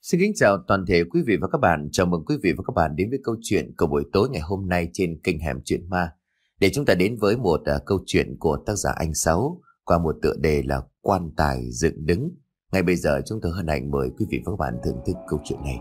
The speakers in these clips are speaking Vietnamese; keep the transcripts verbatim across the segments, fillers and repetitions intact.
Xin kính chào toàn thể quý vị và các bạn. Chào mừng quý vị và các bạn đến với câu chuyện của buổi tối ngày hôm nay trên kênh Hẻm Chuyện Ma. Để chúng ta đến với một uh, câu chuyện của tác giả Anh Sáu qua một tựa đề là Quan Tài Dựng Đứng. Ngay bây giờ chúng tôi hân hạnh mời quý vị và các bạn thưởng thức câu chuyện này.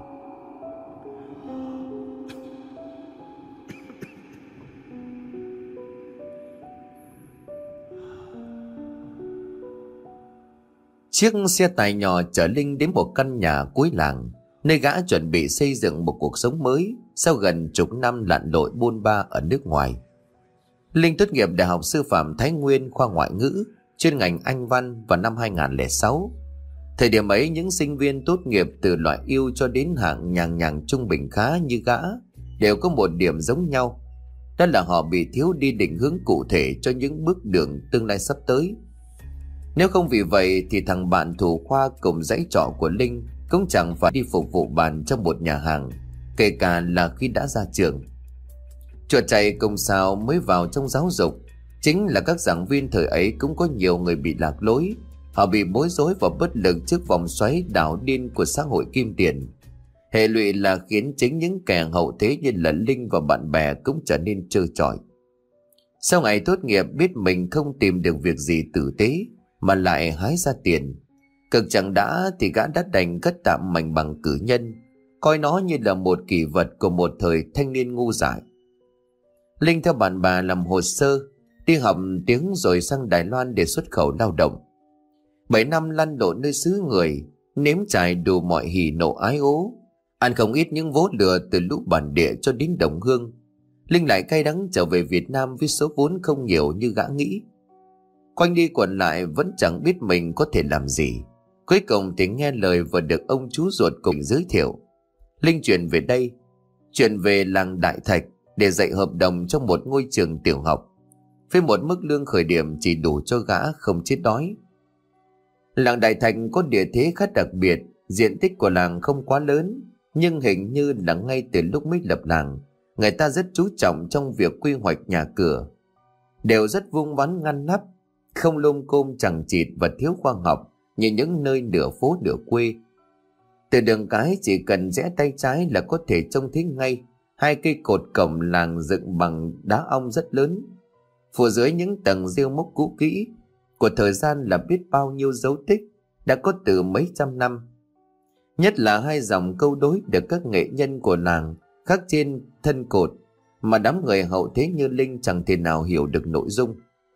Chiếc xe tải nhỏ chở Linh đến một căn nhà cuối làng, nơi gã chuẩn bị xây dựng một cuộc sống mới sau gần chục năm lặn lội bôn ba ở nước ngoài. Linh tốt nghiệp Đại học Sư phạm Thái Nguyên khoa Ngoại ngữ, chuyên ngành Anh văn vào năm hai không không sáu. Thời điểm ấy, những sinh viên tốt nghiệp từ loại ưu cho đến hạng nhàng nhàng trung bình khá như gã đều có một điểm giống nhau, đó là họ bị thiếu đi định hướng cụ thể cho những bước đường tương lai sắp tới. Nếu không vì vậy thì thằng bạn thủ khoa cùng dãy trọ của Linh cũng chẳng phải đi phục vụ bàn trong một nhà hàng, kể cả là khi đã ra trường. Chuột chạy cùng sao mới vào trong giáo dục. Chính là các giảng viên thời ấy cũng có nhiều người bị lạc lối. Họ bị bối rối và bất lực trước vòng xoáy đảo điên của xã hội kim tiền. Hệ lụy là khiến chính những kẻ hậu thế như là Linh và bạn bè cũng trở nên trơ trọi. Sau ngày tốt nghiệp biết mình không tìm được việc gì tử tế mà lại hái ra tiền, cực chẳng đã thì gã đã đành cất tạm mảnh bằng cử nhân, coi nó như là một kỷ vật của một thời thanh niên ngu dại. Linh theo bạn bè làm hồ sơ, đi học tiếng rồi sang Đài Loan để xuất khẩu lao động. Bảy năm lăn lộn nơi xứ người, nếm trải đủ mọi hỉ nộ ái ố, ăn không ít những vố lừa từ lũ bản địa cho đến đồng hương. Linh lại cay đắng trở về Việt Nam với số vốn không nhiều như gã nghĩ. Quanh đi quẩn lại vẫn chẳng biết mình có thể làm gì. Cuối cùng thì nghe lời và được ông chú ruột cùng giới thiệu. Linh chuyển về đây, chuyển về làng Đại Thạch để dạy hợp đồng trong một ngôi trường tiểu học, với một mức lương khởi điểm chỉ đủ cho gã không chết đói. Làng Đại Thạch có địa thế khá đặc biệt, diện tích của làng không quá lớn, nhưng hình như là ngay từ lúc mới lập làng, người ta rất chú trọng trong việc quy hoạch nhà cửa, đều rất vuông vắn ngăn nắp, không lôm côm chằng chịt và thiếu khoa học như những nơi nửa phố nửa quê. Từ đường cái chỉ cần rẽ tay trái là có thể trông thấy ngay hai cây cột cổng làng dựng bằng đá ong rất lớn. Phủ dưới những tầng rêu mốc cũ kỹ của thời gian là biết bao nhiêu dấu tích đã có từ mấy trăm năm. Nhất là hai dòng câu đối được các nghệ nhân của làng khắc trên thân cột mà đám người hậu thế như Linh chẳng thể nào hiểu được nội dung.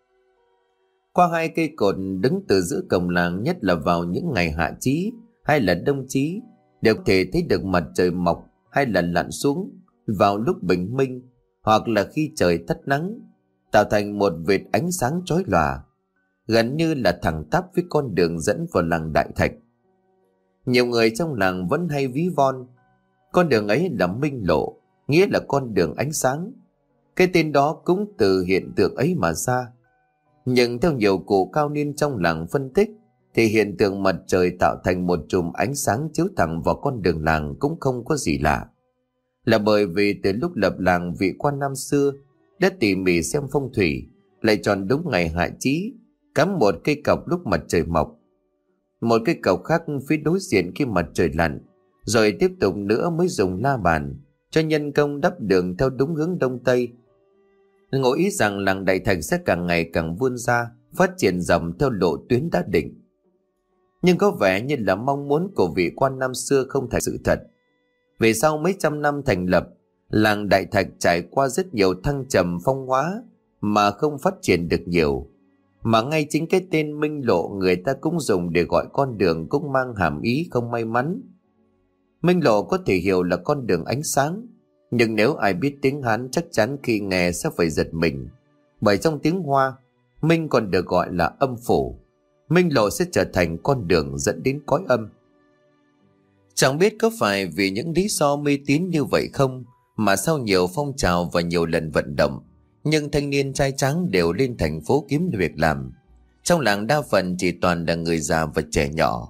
Qua hai cây cột đứng từ giữa cổng làng, nhất là vào những ngày hạ chí hay là đông chí, đều có thể thấy được mặt trời mọc hay là lặn xuống vào lúc bình minh hoặc là khi trời tắt nắng, tạo thành một vệt ánh sáng chói lòa, gần như là thẳng tắp với con đường dẫn vào làng Đại Thạch. Nhiều người trong làng vẫn hay ví von con đường ấy là Minh Lộ, nghĩa là con đường ánh sáng. Cái tên đó cũng từ hiện tượng ấy mà ra. Nhưng theo nhiều cụ cao niên trong làng phân tích thì hiện tượng mặt trời tạo thành một chùm ánh sáng chiếu thẳng vào con đường làng cũng không có gì lạ. Là bởi vì từ lúc lập làng, vị quan năm xưa đã tỉ mỉ xem phong thủy, lại chọn đúng ngày hạ chí, cắm một cây cọc lúc mặt trời mọc, một cây cọc khác phía đối diện khi mặt trời lặn, rồi tiếp tục nữa mới dùng la bàn cho nhân công đắp đường theo đúng hướng đông tây. Ngụ ý rằng làng Đại Thạch sẽ càng ngày càng vươn ra, phát triển dòng theo lộ tuyến đã định. Nhưng có vẻ như là mong muốn của vị quan năm xưa không thành sự thật. Về sau mấy trăm năm thành lập, làng Đại Thạch trải qua rất nhiều thăng trầm phong hóa mà không phát triển được nhiều. Mà ngay chính cái tên Minh Lộ người ta cũng dùng để gọi con đường cũng mang hàm ý không may mắn. Minh Lộ có thể hiểu là con đường ánh sáng, nhưng nếu ai biết tiếng Hán chắc chắn khi nghe sẽ phải giật mình, bởi trong tiếng Hoa, Minh còn được gọi là âm phủ. Minh Lộ sẽ trở thành con đường dẫn đến cõi âm. Chẳng biết có phải vì những lý do mê tín như vậy không mà sau nhiều phong trào và nhiều lần vận động, nhưng thanh niên trai tráng đều lên thành phố kiếm việc làm. Trong làng đa phần chỉ toàn là người già và trẻ nhỏ.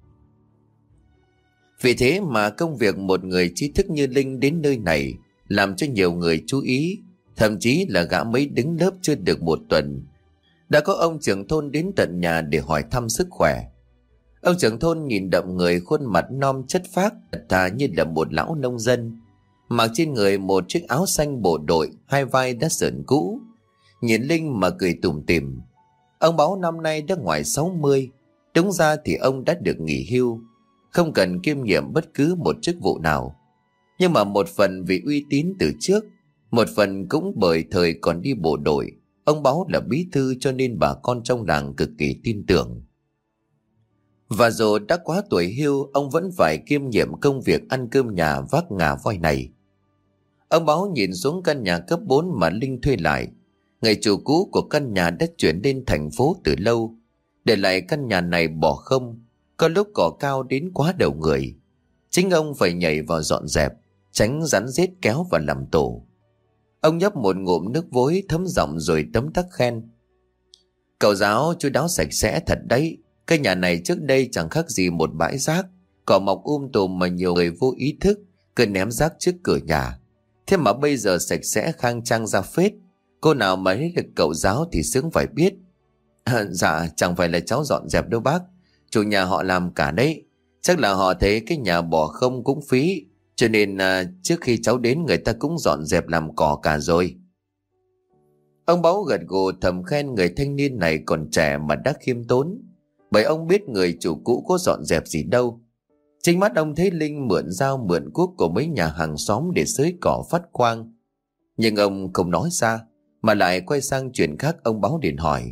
Vì thế mà công việc một người trí thức như Linh đến nơi này làm cho nhiều người chú ý. Thậm chí là gã mới đứng lớp chưa được một tuần đã có ông trưởng thôn đến tận nhà để hỏi thăm sức khỏe. Ông trưởng thôn nhìn đậm người, khuôn mặt non chất phác, thật thà như là một lão nông dân. Mặc trên người một chiếc áo xanh bộ đội, hai vai đã sờn cũ. Nhìn Linh mà cười tủm tỉm. Ông Báo năm nay đã ngoài sáu mươi. Đúng ra thì ông đã được nghỉ hưu, không cần kiêm nhiệm bất cứ một chức vụ nào. Nhưng mà một phần vì uy tín từ trước, một phần cũng bởi thời còn đi bộ đội, ông Báo là bí thư cho nên bà con trong làng cực kỳ tin tưởng. Và dù đã quá tuổi hưu, ông vẫn phải kiêm nhiệm công việc ăn cơm nhà vác ngà voi này. Ông Báo nhìn xuống căn nhà cấp bốn mà Linh thuê lại. Người chủ cũ của căn nhà đã chuyển lên thành phố từ lâu, để lại căn nhà này bỏ không, có lúc cỏ cao đến quá đầu người. Chính ông phải nhảy vào dọn dẹp, tránh rắn rết kéo vào làm tổ. Ông nhấp một ngụm nước vối thấm giọng rồi tấm tắc khen: "Cậu giáo chu đáo sạch sẽ thật đấy. Cái nhà này trước đây chẳng khác gì một bãi rác, cỏ mọc um tùm mà nhiều người vô ý thức cứ ném rác trước cửa nhà. Thế mà bây giờ sạch sẽ khang trang ra phết. Cô nào mà thấy được cậu giáo thì sướng phải biết." À, dạ chẳng phải là cháu dọn dẹp đâu bác, chủ nhà họ làm cả đấy. Chắc là họ thấy cái nhà bỏ không cũng phí, cho nên à, trước khi cháu đến người ta cũng dọn dẹp làm cỏ cả rồi. Ông Báo gật gù thầm khen người thanh niên này còn trẻ mà đã khiêm tốn, bởi ông biết người chủ cũ có dọn dẹp gì đâu. Chính mắt ông thấy Linh mượn dao mượn cuốc của mấy nhà hàng xóm để xới cỏ phát quang. Nhưng ông không nói ra, mà lại quay sang chuyện khác. Ông Báo điện hỏi: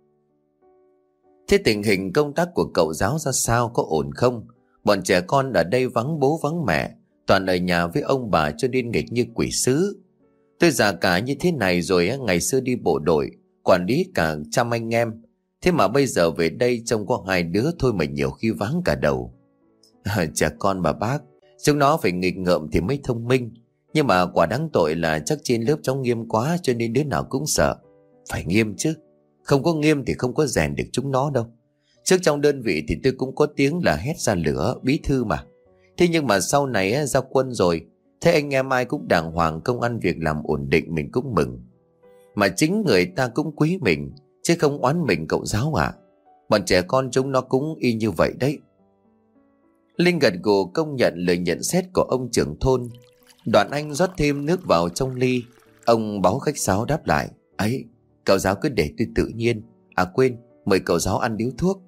"Thế tình hình công tác của cậu giáo ra sao, có ổn không? Bọn trẻ con ở đây vắng bố vắng mẹ, toàn ở nhà với ông bà cho nên nghịch như quỷ sứ. Tôi già cả như thế này rồi, ngày xưa đi bộ đội, quản lý cả trăm anh em. Thế mà bây giờ về đây trông có hai đứa thôi mà nhiều khi vắng cả đầu." "Trẻ con mà bác, chúng nó phải nghịch ngợm thì mới thông minh. Nhưng mà quả đáng tội là chắc trên lớp cháu nghiêm quá cho nên đứa nào cũng sợ." "Phải nghiêm chứ, không có nghiêm thì không có rèn được chúng nó đâu. Trước trong đơn vị thì tôi cũng có tiếng là hét ra lửa, bí thư mà. Thế nhưng mà sau này ra quân rồi, thế anh em ai cũng đàng hoàng, công ăn việc làm ổn định, mình cũng mừng. Mà chính người ta cũng quý mình, chứ không oán mình cậu giáo ạ. Bọn trẻ con chúng nó cũng y như vậy đấy." Linh gật gù công nhận lời nhận xét của ông trưởng thôn. Đoạn anh rót thêm nước vào trong ly. Ông Báo khách sáo đáp lại: "Ấy, cậu giáo cứ để tôi tự nhiên. À quên, mời cậu giáo ăn điếu thuốc."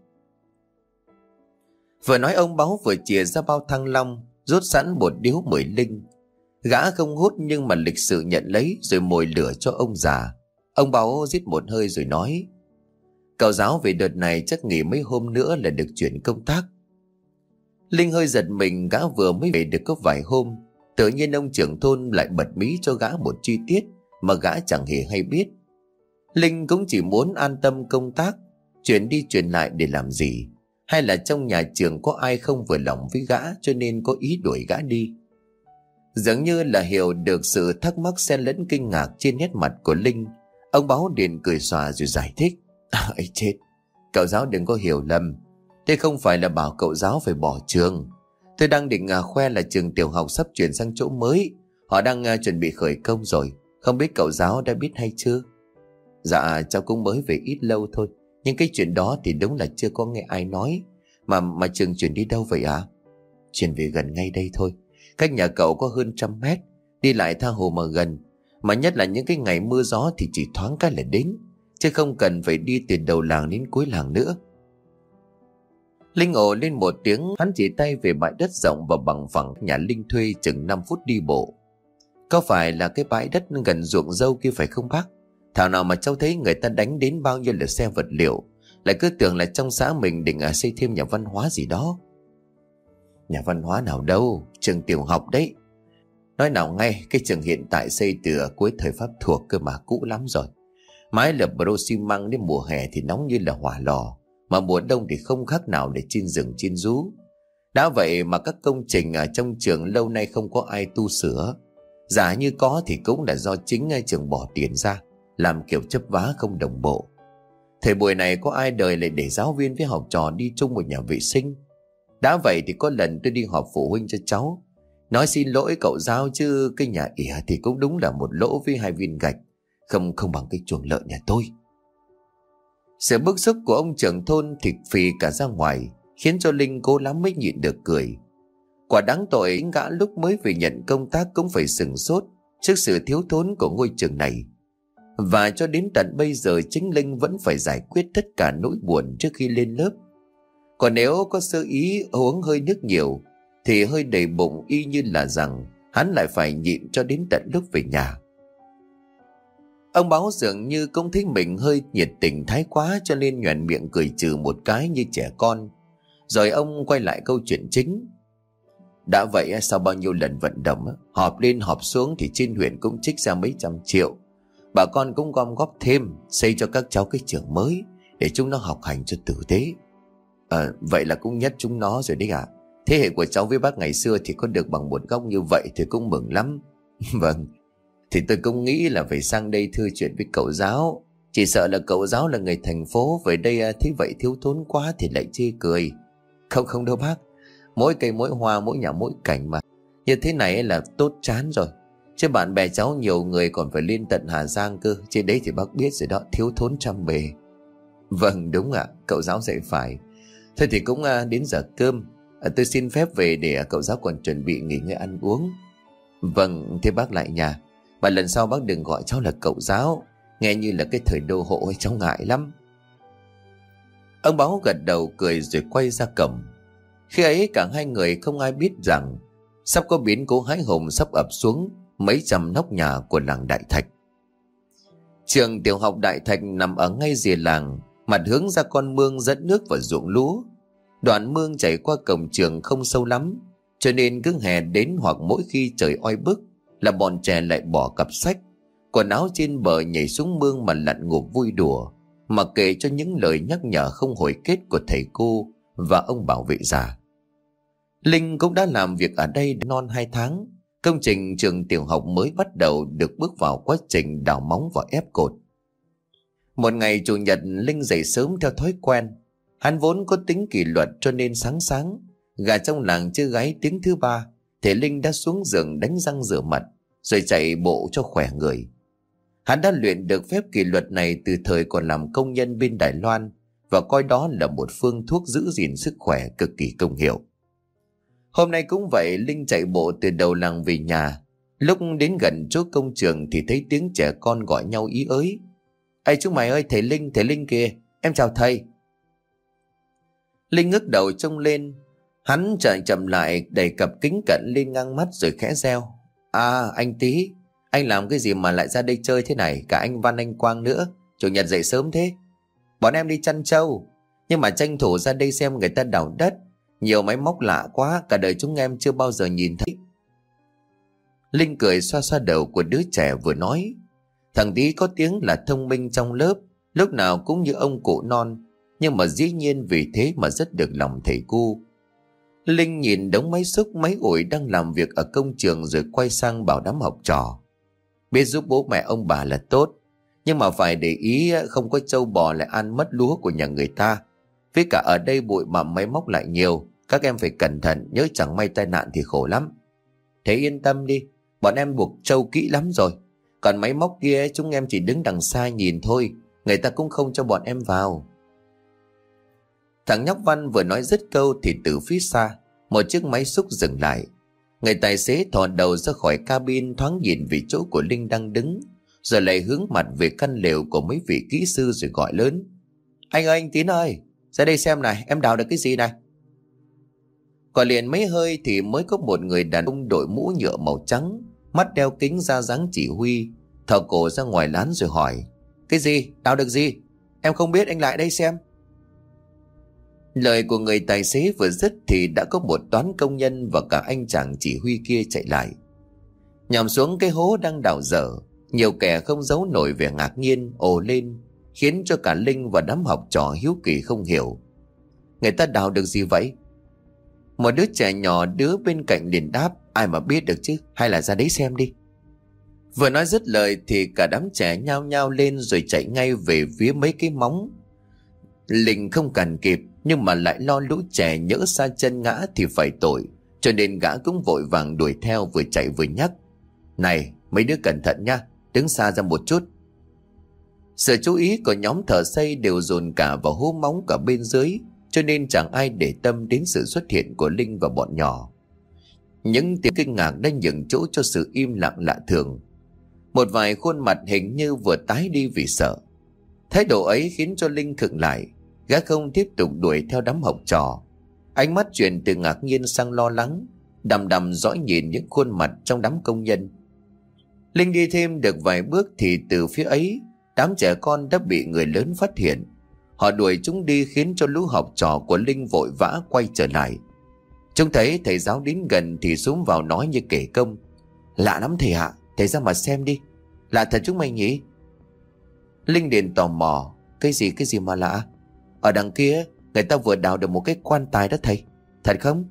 Vừa nói ông Báo vừa chìa ra bao thăng long, rút sẵn một điếu mời Linh. Gã không hút nhưng mà lịch sự nhận lấy rồi mồi lửa cho ông già. Ông Báo rít một hơi rồi nói: "Cậu giáo về đợt này chắc nghỉ mấy hôm nữa là được chuyển công tác." Linh hơi giật mình, gã vừa mới về được có vài hôm, tự nhiên ông trưởng thôn lại bật mí cho gã một chi tiết mà gã chẳng hề hay biết. Linh cũng chỉ muốn an tâm công tác, chuyển đi chuyển lại để làm gì? Hay là trong nhà trường có ai không vừa lòng với gã cho nên có ý đuổi gã đi? Dường như là hiểu được sự thắc mắc xen lẫn kinh ngạc trên nét mặt của Linh, ông Báo liền cười xòa rồi giải thích: "Ấy chết, cậu giáo đừng có hiểu lầm. Thế không phải là bảo cậu giáo phải bỏ trường. Tôi đang định à, khoe là trường tiểu học sắp chuyển sang chỗ mới. Họ đang à, chuẩn bị khởi công rồi. Không biết cậu giáo đã biết hay chưa?" "Dạ cháu cũng mới về ít lâu thôi, nhưng cái chuyện đó thì đúng là chưa có nghe ai nói. Mà mà trường chuyển đi đâu vậy ạ?" À? "Chuyển về gần ngay đây thôi. Cách nhà cậu có hơn trăm mét, đi lại tha hồ mà gần. Mà nhất là những cái ngày mưa gió thì chỉ thoáng cái là đến, chứ không cần phải đi từ đầu làng đến cuối làng nữa." Linh ồ lên một tiếng, hắn chỉ tay về bãi đất rộng và bằng phẳng nhà Linh thuê chừng năm phút đi bộ. "Có phải là cái bãi đất gần ruộng dâu kia phải không bác? Thảo nào mà cháu thấy người ta đánh đến bao nhiêu là xe vật liệu, lại cứ tưởng là trong xã mình định à, xây thêm nhà văn hóa gì đó." "Nhà văn hóa nào đâu, trường tiểu học đấy. Nói nào ngay, cái trường hiện tại xây từ cuối thời Pháp thuộc cơ mà, cũ lắm rồi. Mái lợp bro xi măng, đến mùa hè thì nóng như là hỏa lò, mà mùa đông thì không khác nào để trên rừng trên rú. Đã vậy mà các công trình ở trong trường lâu nay không có ai tu sửa. Giả như có thì cũng là do chính trường bỏ tiền ra, làm kiểu chấp vá không đồng bộ. Thời buổi này có ai đời lại để giáo viên với học trò đi chung một nhà vệ sinh. Đã vậy thì có lần tôi đi họp phụ huynh cho cháu, nói xin lỗi cậu giáo chứ cái nhà ỉa thì cũng đúng là một lỗ với hai viên gạch, không không bằng cái chuồng lợn nhà tôi." Sự bức xúc của ông trưởng thôn thịt phì cả ra ngoài. khiến cho Linh cố lắm mới nhịn được cười. Quả đáng tội, gã lúc mới về nhận công tác cũng phải sửng sốt trước sự thiếu thốn của ngôi trường này. Và cho đến tận bây giờ chính Linh vẫn phải giải quyết tất cả nỗi buồn trước khi lên lớp. Còn nếu có sơ ý uống hơi nước nhiều thì hơi đầy bụng, y như là rằng hắn lại phải nhịn cho đến tận lúc về nhà. Ông Báo dường như cũng thấy mình hơi nhiệt tình thái quá, cho nên nhoẻn miệng cười trừ một cái như trẻ con. Rồi ông quay lại câu chuyện chính. Đã vậy sau bao nhiêu lần vận động, họp lên họp xuống thì trên huyện cũng trích ra mấy trăm triệu. Bà con cũng gom góp thêm xây cho các cháu cái trường mới để chúng nó học hành cho tử tế. À, vậy là cũng nhất chúng nó rồi đấy ạ. À. Thế hệ của cháu với bác ngày xưa thì có được bằng một góc như vậy thì cũng mừng lắm. Vâng, thì tôi cũng nghĩ là phải sang đây thưa chuyện với cậu giáo. Chỉ sợ là cậu giáo là người thành phố, về đây thấy vậy thiếu thốn quá thì lại chê cười. Không không đâu bác, mỗi cây mỗi hoa, mỗi nhà mỗi cảnh mà. Như thế này là tốt chán rồi. Chứ bạn bè cháu nhiều người còn phải lên tận Hà Giang cơ. Trên đấy thì bác biết rồi đó, thiếu thốn trăm bề. Vâng đúng ạ, à, cậu giáo dạy phải. Thôi thì cũng đến giờ cơm, à, tôi xin phép về để cậu giáo còn chuẩn bị nghỉ ngơi ăn uống. Vâng, thế bác lại nhà. Và lần sau bác đừng gọi cháu là cậu giáo, nghe như là cái thời đô hộ ấy, cháu ngại lắm. Ông Báo gật đầu cười rồi quay ra cổng. Khi ấy cả hai người không ai biết rằng sắp có biến cố hãi hùng sắp ập xuống mấy trăm nóc nhà của làng Đại Thạch. Trường tiểu học Đại Thạch nằm ở ngay rìa làng, mặt hướng ra con mương dẫn nước vào ruộng lúa. Đoạn mương chảy qua cổng trường không sâu lắm, cho nên cứ hè đến hoặc mỗi khi trời oi bức là bọn trẻ lại bỏ cặp sách, quần áo trên bờ nhảy xuống mương mà lặn ngụp vui đùa, mặc kệ cho những lời nhắc nhở không hồi kết của thầy cô và ông bảo vệ già. Linh cũng đã làm việc ở đây non hai tháng. Công trình trường tiểu học mới bắt đầu được bước vào quá trình đào móng và ép cột. Một ngày chủ nhật, Linh dậy sớm theo thói quen. Hắn vốn có tính kỷ luật cho nên sáng sáng gà trong làng chưa gáy tiếng thứ ba thì Linh đã xuống giường đánh răng rửa mặt rồi chạy bộ cho khỏe người. Hắn đã luyện được phép kỷ luật này từ thời còn làm công nhân bên Đài Loan và coi đó là một phương thuốc giữ gìn sức khỏe cực kỳ công hiệu. Hôm nay cũng vậy, Linh chạy bộ từ đầu làng về nhà. Lúc đến gần chỗ công trường thì thấy tiếng trẻ con gọi nhau ý ới. Ê chúng mày ơi, thầy Linh, thầy Linh kìa, em chào thầy. Linh ngước đầu trông lên. Hắn chạy chậm lại, đẩy cặp kính cận lên ngang mắt rồi khẽ reo. À anh Tý, anh làm cái gì mà lại ra đây chơi thế này? Cả anh Văn, anh Quang nữa, chủ nhật dậy sớm thế. Bọn em đi chăn trâu, nhưng mà tranh thủ ra đây xem người ta đào đất. Nhiều máy móc lạ quá, cả đời chúng em chưa bao giờ nhìn thấy. Linh cười xoa xoa đầu của đứa trẻ vừa nói. Thằng Tý có tiếng là thông minh trong lớp, lúc nào cũng như ông cụ non, nhưng mà dĩ nhiên vì thế mà rất được lòng thầy cô. Linh nhìn đống máy xúc máy ủi đang làm việc ở công trường rồi quay sang bảo đám học trò. Biết giúp bố mẹ ông bà là tốt, nhưng mà phải để ý không có trâu bò lại ăn mất lúa của nhà người ta. Với cả ở đây bụi bặm máy móc lại nhiều, các em phải cẩn thận, nhớ chẳng may tai nạn thì khổ lắm. Thế yên tâm đi, bọn em buộc trâu kỹ lắm rồi. Còn máy móc kia chúng em chỉ đứng đằng xa nhìn thôi, người ta cũng không cho bọn em vào. Thằng nhóc Văn vừa nói dứt câu thì từ phía xa một chiếc máy xúc dừng lại. Người tài xế thò đầu ra khỏi cabin thoáng nhìn về chỗ của Linh đang đứng, rồi lại hướng mặt về căn lều của mấy vị kỹ sư rồi gọi lớn. Anh ơi, anh Tín ơi, ra đây xem này, em đào được cái gì này. Gọi liền mấy hơi thì mới có một người đàn ông đội mũ nhựa màu trắng, mắt đeo kính ra dáng chỉ huy, thò cổ ra ngoài lán rồi hỏi. Cái gì? Đào được gì? Em không biết, anh lại đây xem. Lời của người tài xế vừa dứt thì đã có một toán công nhân và cả anh chàng chỉ huy kia chạy lại. Nhằm xuống cái hố đang đào dở, nhiều kẻ không giấu nổi vẻ ngạc nhiên ồ lên, khiến cho cả Linh và đám học trò hiếu kỳ không hiểu. Người ta đào được gì vậy? Một đứa trẻ nhỏ đứa bên cạnh liền đáp. Ai mà biết được chứ, hay là ra đấy xem đi. Vừa nói dứt lời thì cả đám trẻ nhao nhao lên rồi chạy ngay về phía mấy cái móng. Linh không cần kịp, nhưng mà lại lo lũ trẻ nhỡ xa chân ngã thì phải tội, cho nên gã cũng vội vàng đuổi theo, vừa chạy vừa nhắc. Này mấy đứa cẩn thận nha, đứng xa ra một chút. Sự chú ý của nhóm thợ xây đều dồn cả vào hố móng cả bên dưới. cho nên chẳng ai để tâm đến sự xuất hiện của Linh và bọn nhỏ. Những tiếng kinh ngạc đã nhường chỗ cho sự im lặng lạ thường. Một vài khuôn mặt hình như vừa tái đi vì sợ. Thái độ ấy khiến cho Linh khựng lại. Gã không tiếp tục đuổi theo đám học trò. Ánh mắt chuyển từ ngạc nhiên sang lo lắng, đăm đăm dõi nhìn những khuôn mặt trong đám công nhân. Linh đi thêm được vài bước thì từ phía ấy, đám trẻ con đã bị người lớn phát hiện. Họ đuổi chúng đi khiến cho lũ học trò của Linh vội vã quay trở lại. Chúng thấy thầy giáo đến gần thì xúm vào nói như kể công. Lạ lắm thầy ạ, thầy ra mà xem đi. Lạ thật chúng mày nhỉ? Linh liền tò mò. Cái gì cái gì mà lạ? Ở đằng kia người ta vừa đào được một cái quan tài đó thầy. Thật không?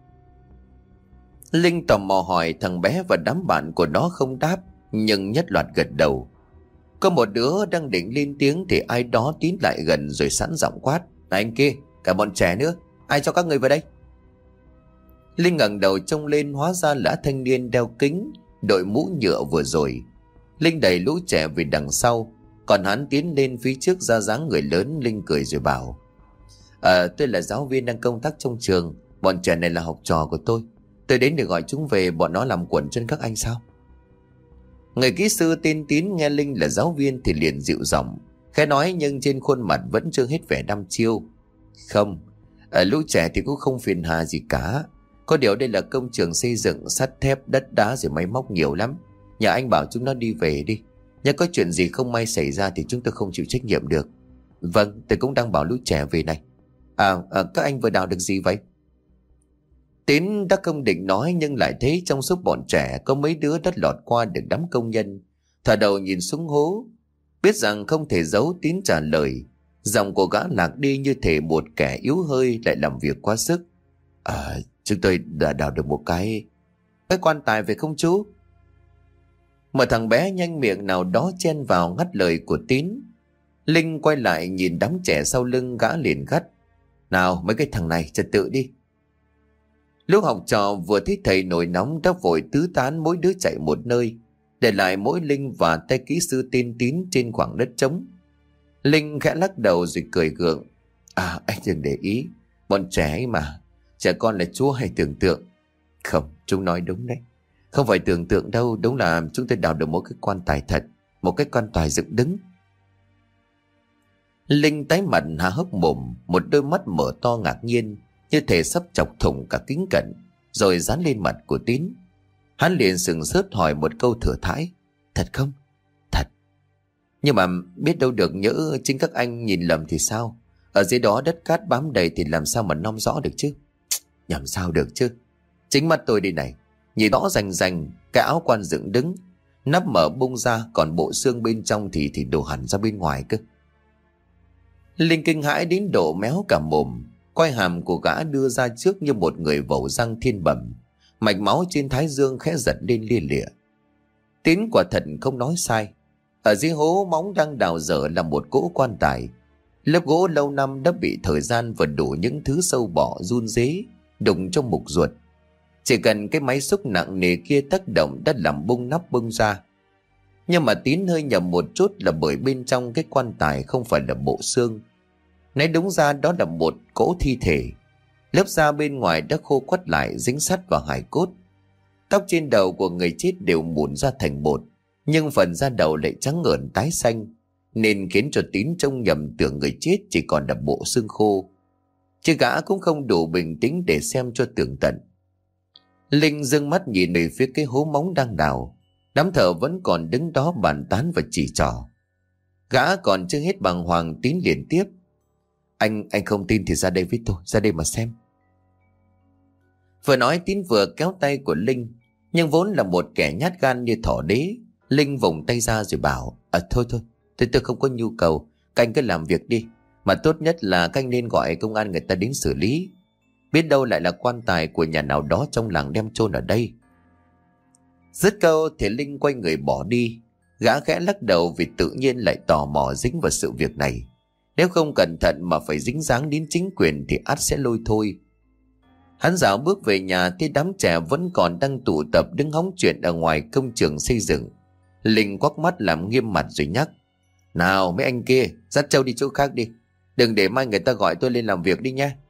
Linh tò mò hỏi, thằng bé và đám bạn của nó không đáp, nhưng nhất loạt gật đầu. Có một đứa đang định lên tiếng thì ai đó tiến lại gần rồi sẵn giọng quát. Này anh kia, cả bọn trẻ nữa, ai cho các người vào đây? Linh ngẩng đầu trông lên, hóa ra là thanh niên đeo kính, đội mũ nhựa vừa rồi. Linh đẩy lũ trẻ về đằng sau, còn hắn tiến lên phía trước ra dáng người lớn. Linh cười rồi bảo: À, tôi là giáo viên đang công tác trong trường. Bọn trẻ này là học trò của tôi. Tôi đến để gọi chúng về, bọn nó làm quẩn chân các anh sao? Người kỹ sư tên Tín nghe Linh là giáo viên thì liền dịu giọng, khẽ nói nhưng trên khuôn mặt vẫn chưa hết vẻ đăm chiêu. Không, ở lũ trẻ thì cũng không phiền hà gì cả. Có điều đây là công trường xây dựng, sắt thép, đất đá rồi máy móc nhiều lắm. Nhà anh bảo chúng nó đi về đi. Nếu có chuyện gì không may xảy ra thì chúng tôi không chịu trách nhiệm được. Vâng, tôi cũng đang bảo lũ trẻ về này. À, à các anh vừa đào được gì vậy? Tín đã không định nói nhưng lại thấy trong số bọn trẻ có mấy đứa đã lọt qua được đám công nhân. Thở đầu nhìn xuống hố. Biết rằng không thể giấu, Tín trả lời. Giọng của gã lạc đi như thể một kẻ yếu hơi lại làm việc quá sức. À, chúng tôi đã đào được một cái Cái quan tài về không chú? Một thằng bé nhanh miệng nào đó chen vào ngắt lời của Tín. Linh quay lại nhìn đám trẻ sau lưng gã liền gắt: Nào mấy cái thằng này trật tự đi. Lúc học trò vừa thấy thầy nổi nóng đã vội tứ tán, mỗi đứa chạy một nơi, để lại mỗi Linh và tay kỹ sư tên Tín trên khoảng đất trống. Linh khẽ lắc đầu rồi cười gượng: À anh đừng để ý, bọn trẻ ấy mà, trẻ con là chúa hay tưởng tượng. Không, chúng nói đúng đấy. Không phải tưởng tượng đâu, đúng là chúng tôi đào được một cái quan tài thật, một cái quan tài dựng đứng. Linh tái mặt há hốc mồm, một đôi mắt mở to ngạc nhiên, như thể sắp chọc thủng cả kính cận, rồi dán lên mặt của Tín. Hắn liền sừng sốt hỏi một câu thừa thãi: Thật không? Thật. Nhưng mà biết đâu được, nhỡ chính các anh nhìn lầm thì sao? Ở dưới đó đất cát bám đầy thì làm sao mà nom rõ được chứ? Nhầm sao được chứ? Chính mắt tôi đi này, nhìn rõ rành rành cái áo quan dựng đứng, nắp mở bung ra, còn bộ xương bên trong thì thì đổ hẳn ra bên ngoài cơ. Linh kinh hãi đến độ méo cả mồm. Quai hàm của gã đưa ra trước như một người vẩu răng thiên bẩm, mạch máu trên thái dương khẽ giật lên lia lịa. Tín quả thật không nói sai. Ở dưới hố móng đang đào dở là một cỗ quan tài. Lớp gỗ lâu năm đã bị thời gian và đủ những thứ sâu bọ run rế đụng trong mục ruột. Chỉ cần cái máy xúc nặng nề kia tác động đã làm bung nắp bung ra. Nhưng mà Tín hơi nhầm một chút là bởi bên trong cái quan tài không phải là bộ xương. Nói đúng ra đó là một cỗ thi thể. Lớp da bên ngoài đã khô quắt lại, dính sắt vào hài cốt. Tóc trên đầu của người chết đều mụn ra thành bột, nhưng phần da đầu lại trắng ngợn tái xanh, nên khiến cho Tín trông nhầm tưởng người chết chỉ còn là bộ xương khô. Chứ gã cũng không đủ bình tĩnh để xem cho tường tận. Linh dưng mắt nhìn về phía cái hố móng đang đào. Đám thợ vẫn còn đứng đó bàn tán và chỉ trỏ. Gã còn chưa hết bàng hoàng, Tín liền tiếp: Anh anh không tin thì ra đây với tôi, ra đây mà xem. Vừa nói Tín vừa kéo tay của Linh, nhưng vốn là một kẻ nhát gan như thỏ đế. Linh vùng tay ra rồi bảo: À thôi thôi, tôi tôi không có nhu cầu, các anh cứ làm việc đi. Mà tốt nhất là các anh nên gọi công an người ta đến xử lý. Biết đâu lại là quan tài của nhà nào đó trong làng đem chôn ở đây. Dứt câu thì Linh quay người bỏ đi. Gã khẽ lắc đầu vì tự nhiên lại tò mò dính vào sự việc này. Nếu không cẩn thận mà phải dính dáng đến chính quyền thì ắt sẽ lôi thôi. Hắn dạo bước về nhà thấy đám trẻ vẫn còn đang tụ tập đứng hóng chuyện ở ngoài công trường xây dựng. Linh quắc mắt làm nghiêm mặt rồi nhắc: Nào mấy anh kia, dắt Châu đi chỗ khác đi. Đừng để mai người ta gọi tôi lên làm việc đi nha.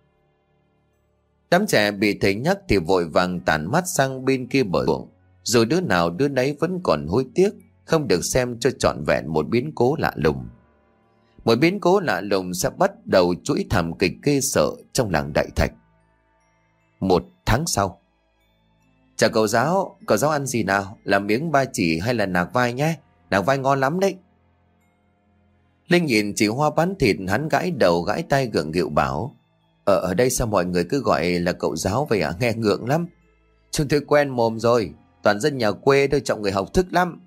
Đám trẻ bị thầy nhắc thì vội vàng tản mắt sang bên kia bờ ruộng, rồi đứa nào đứa nấy vẫn còn hối tiếc không được xem cho trọn vẹn một biến cố lạ lùng. Một biến cố lạ lùng sẽ bắt đầu chuỗi thảm kịch ghê sợ trong làng Đại Thạch. Một tháng sau. Chào cậu giáo, cậu giáo ăn gì nào? Là miếng ba chỉ hay là nạc vai nhé? Nạc vai ngon lắm đấy. Linh nhìn chị Hoa bán thịt, hắn gãi đầu gãi tay gượng gịu bảo: Ở ở đây sao mọi người cứ gọi là cậu giáo vậy ạ? À? Nghe ngượng lắm. Chúng tôi quen mồm rồi, toàn dân nhà quê tôi trọng người học thức lắm.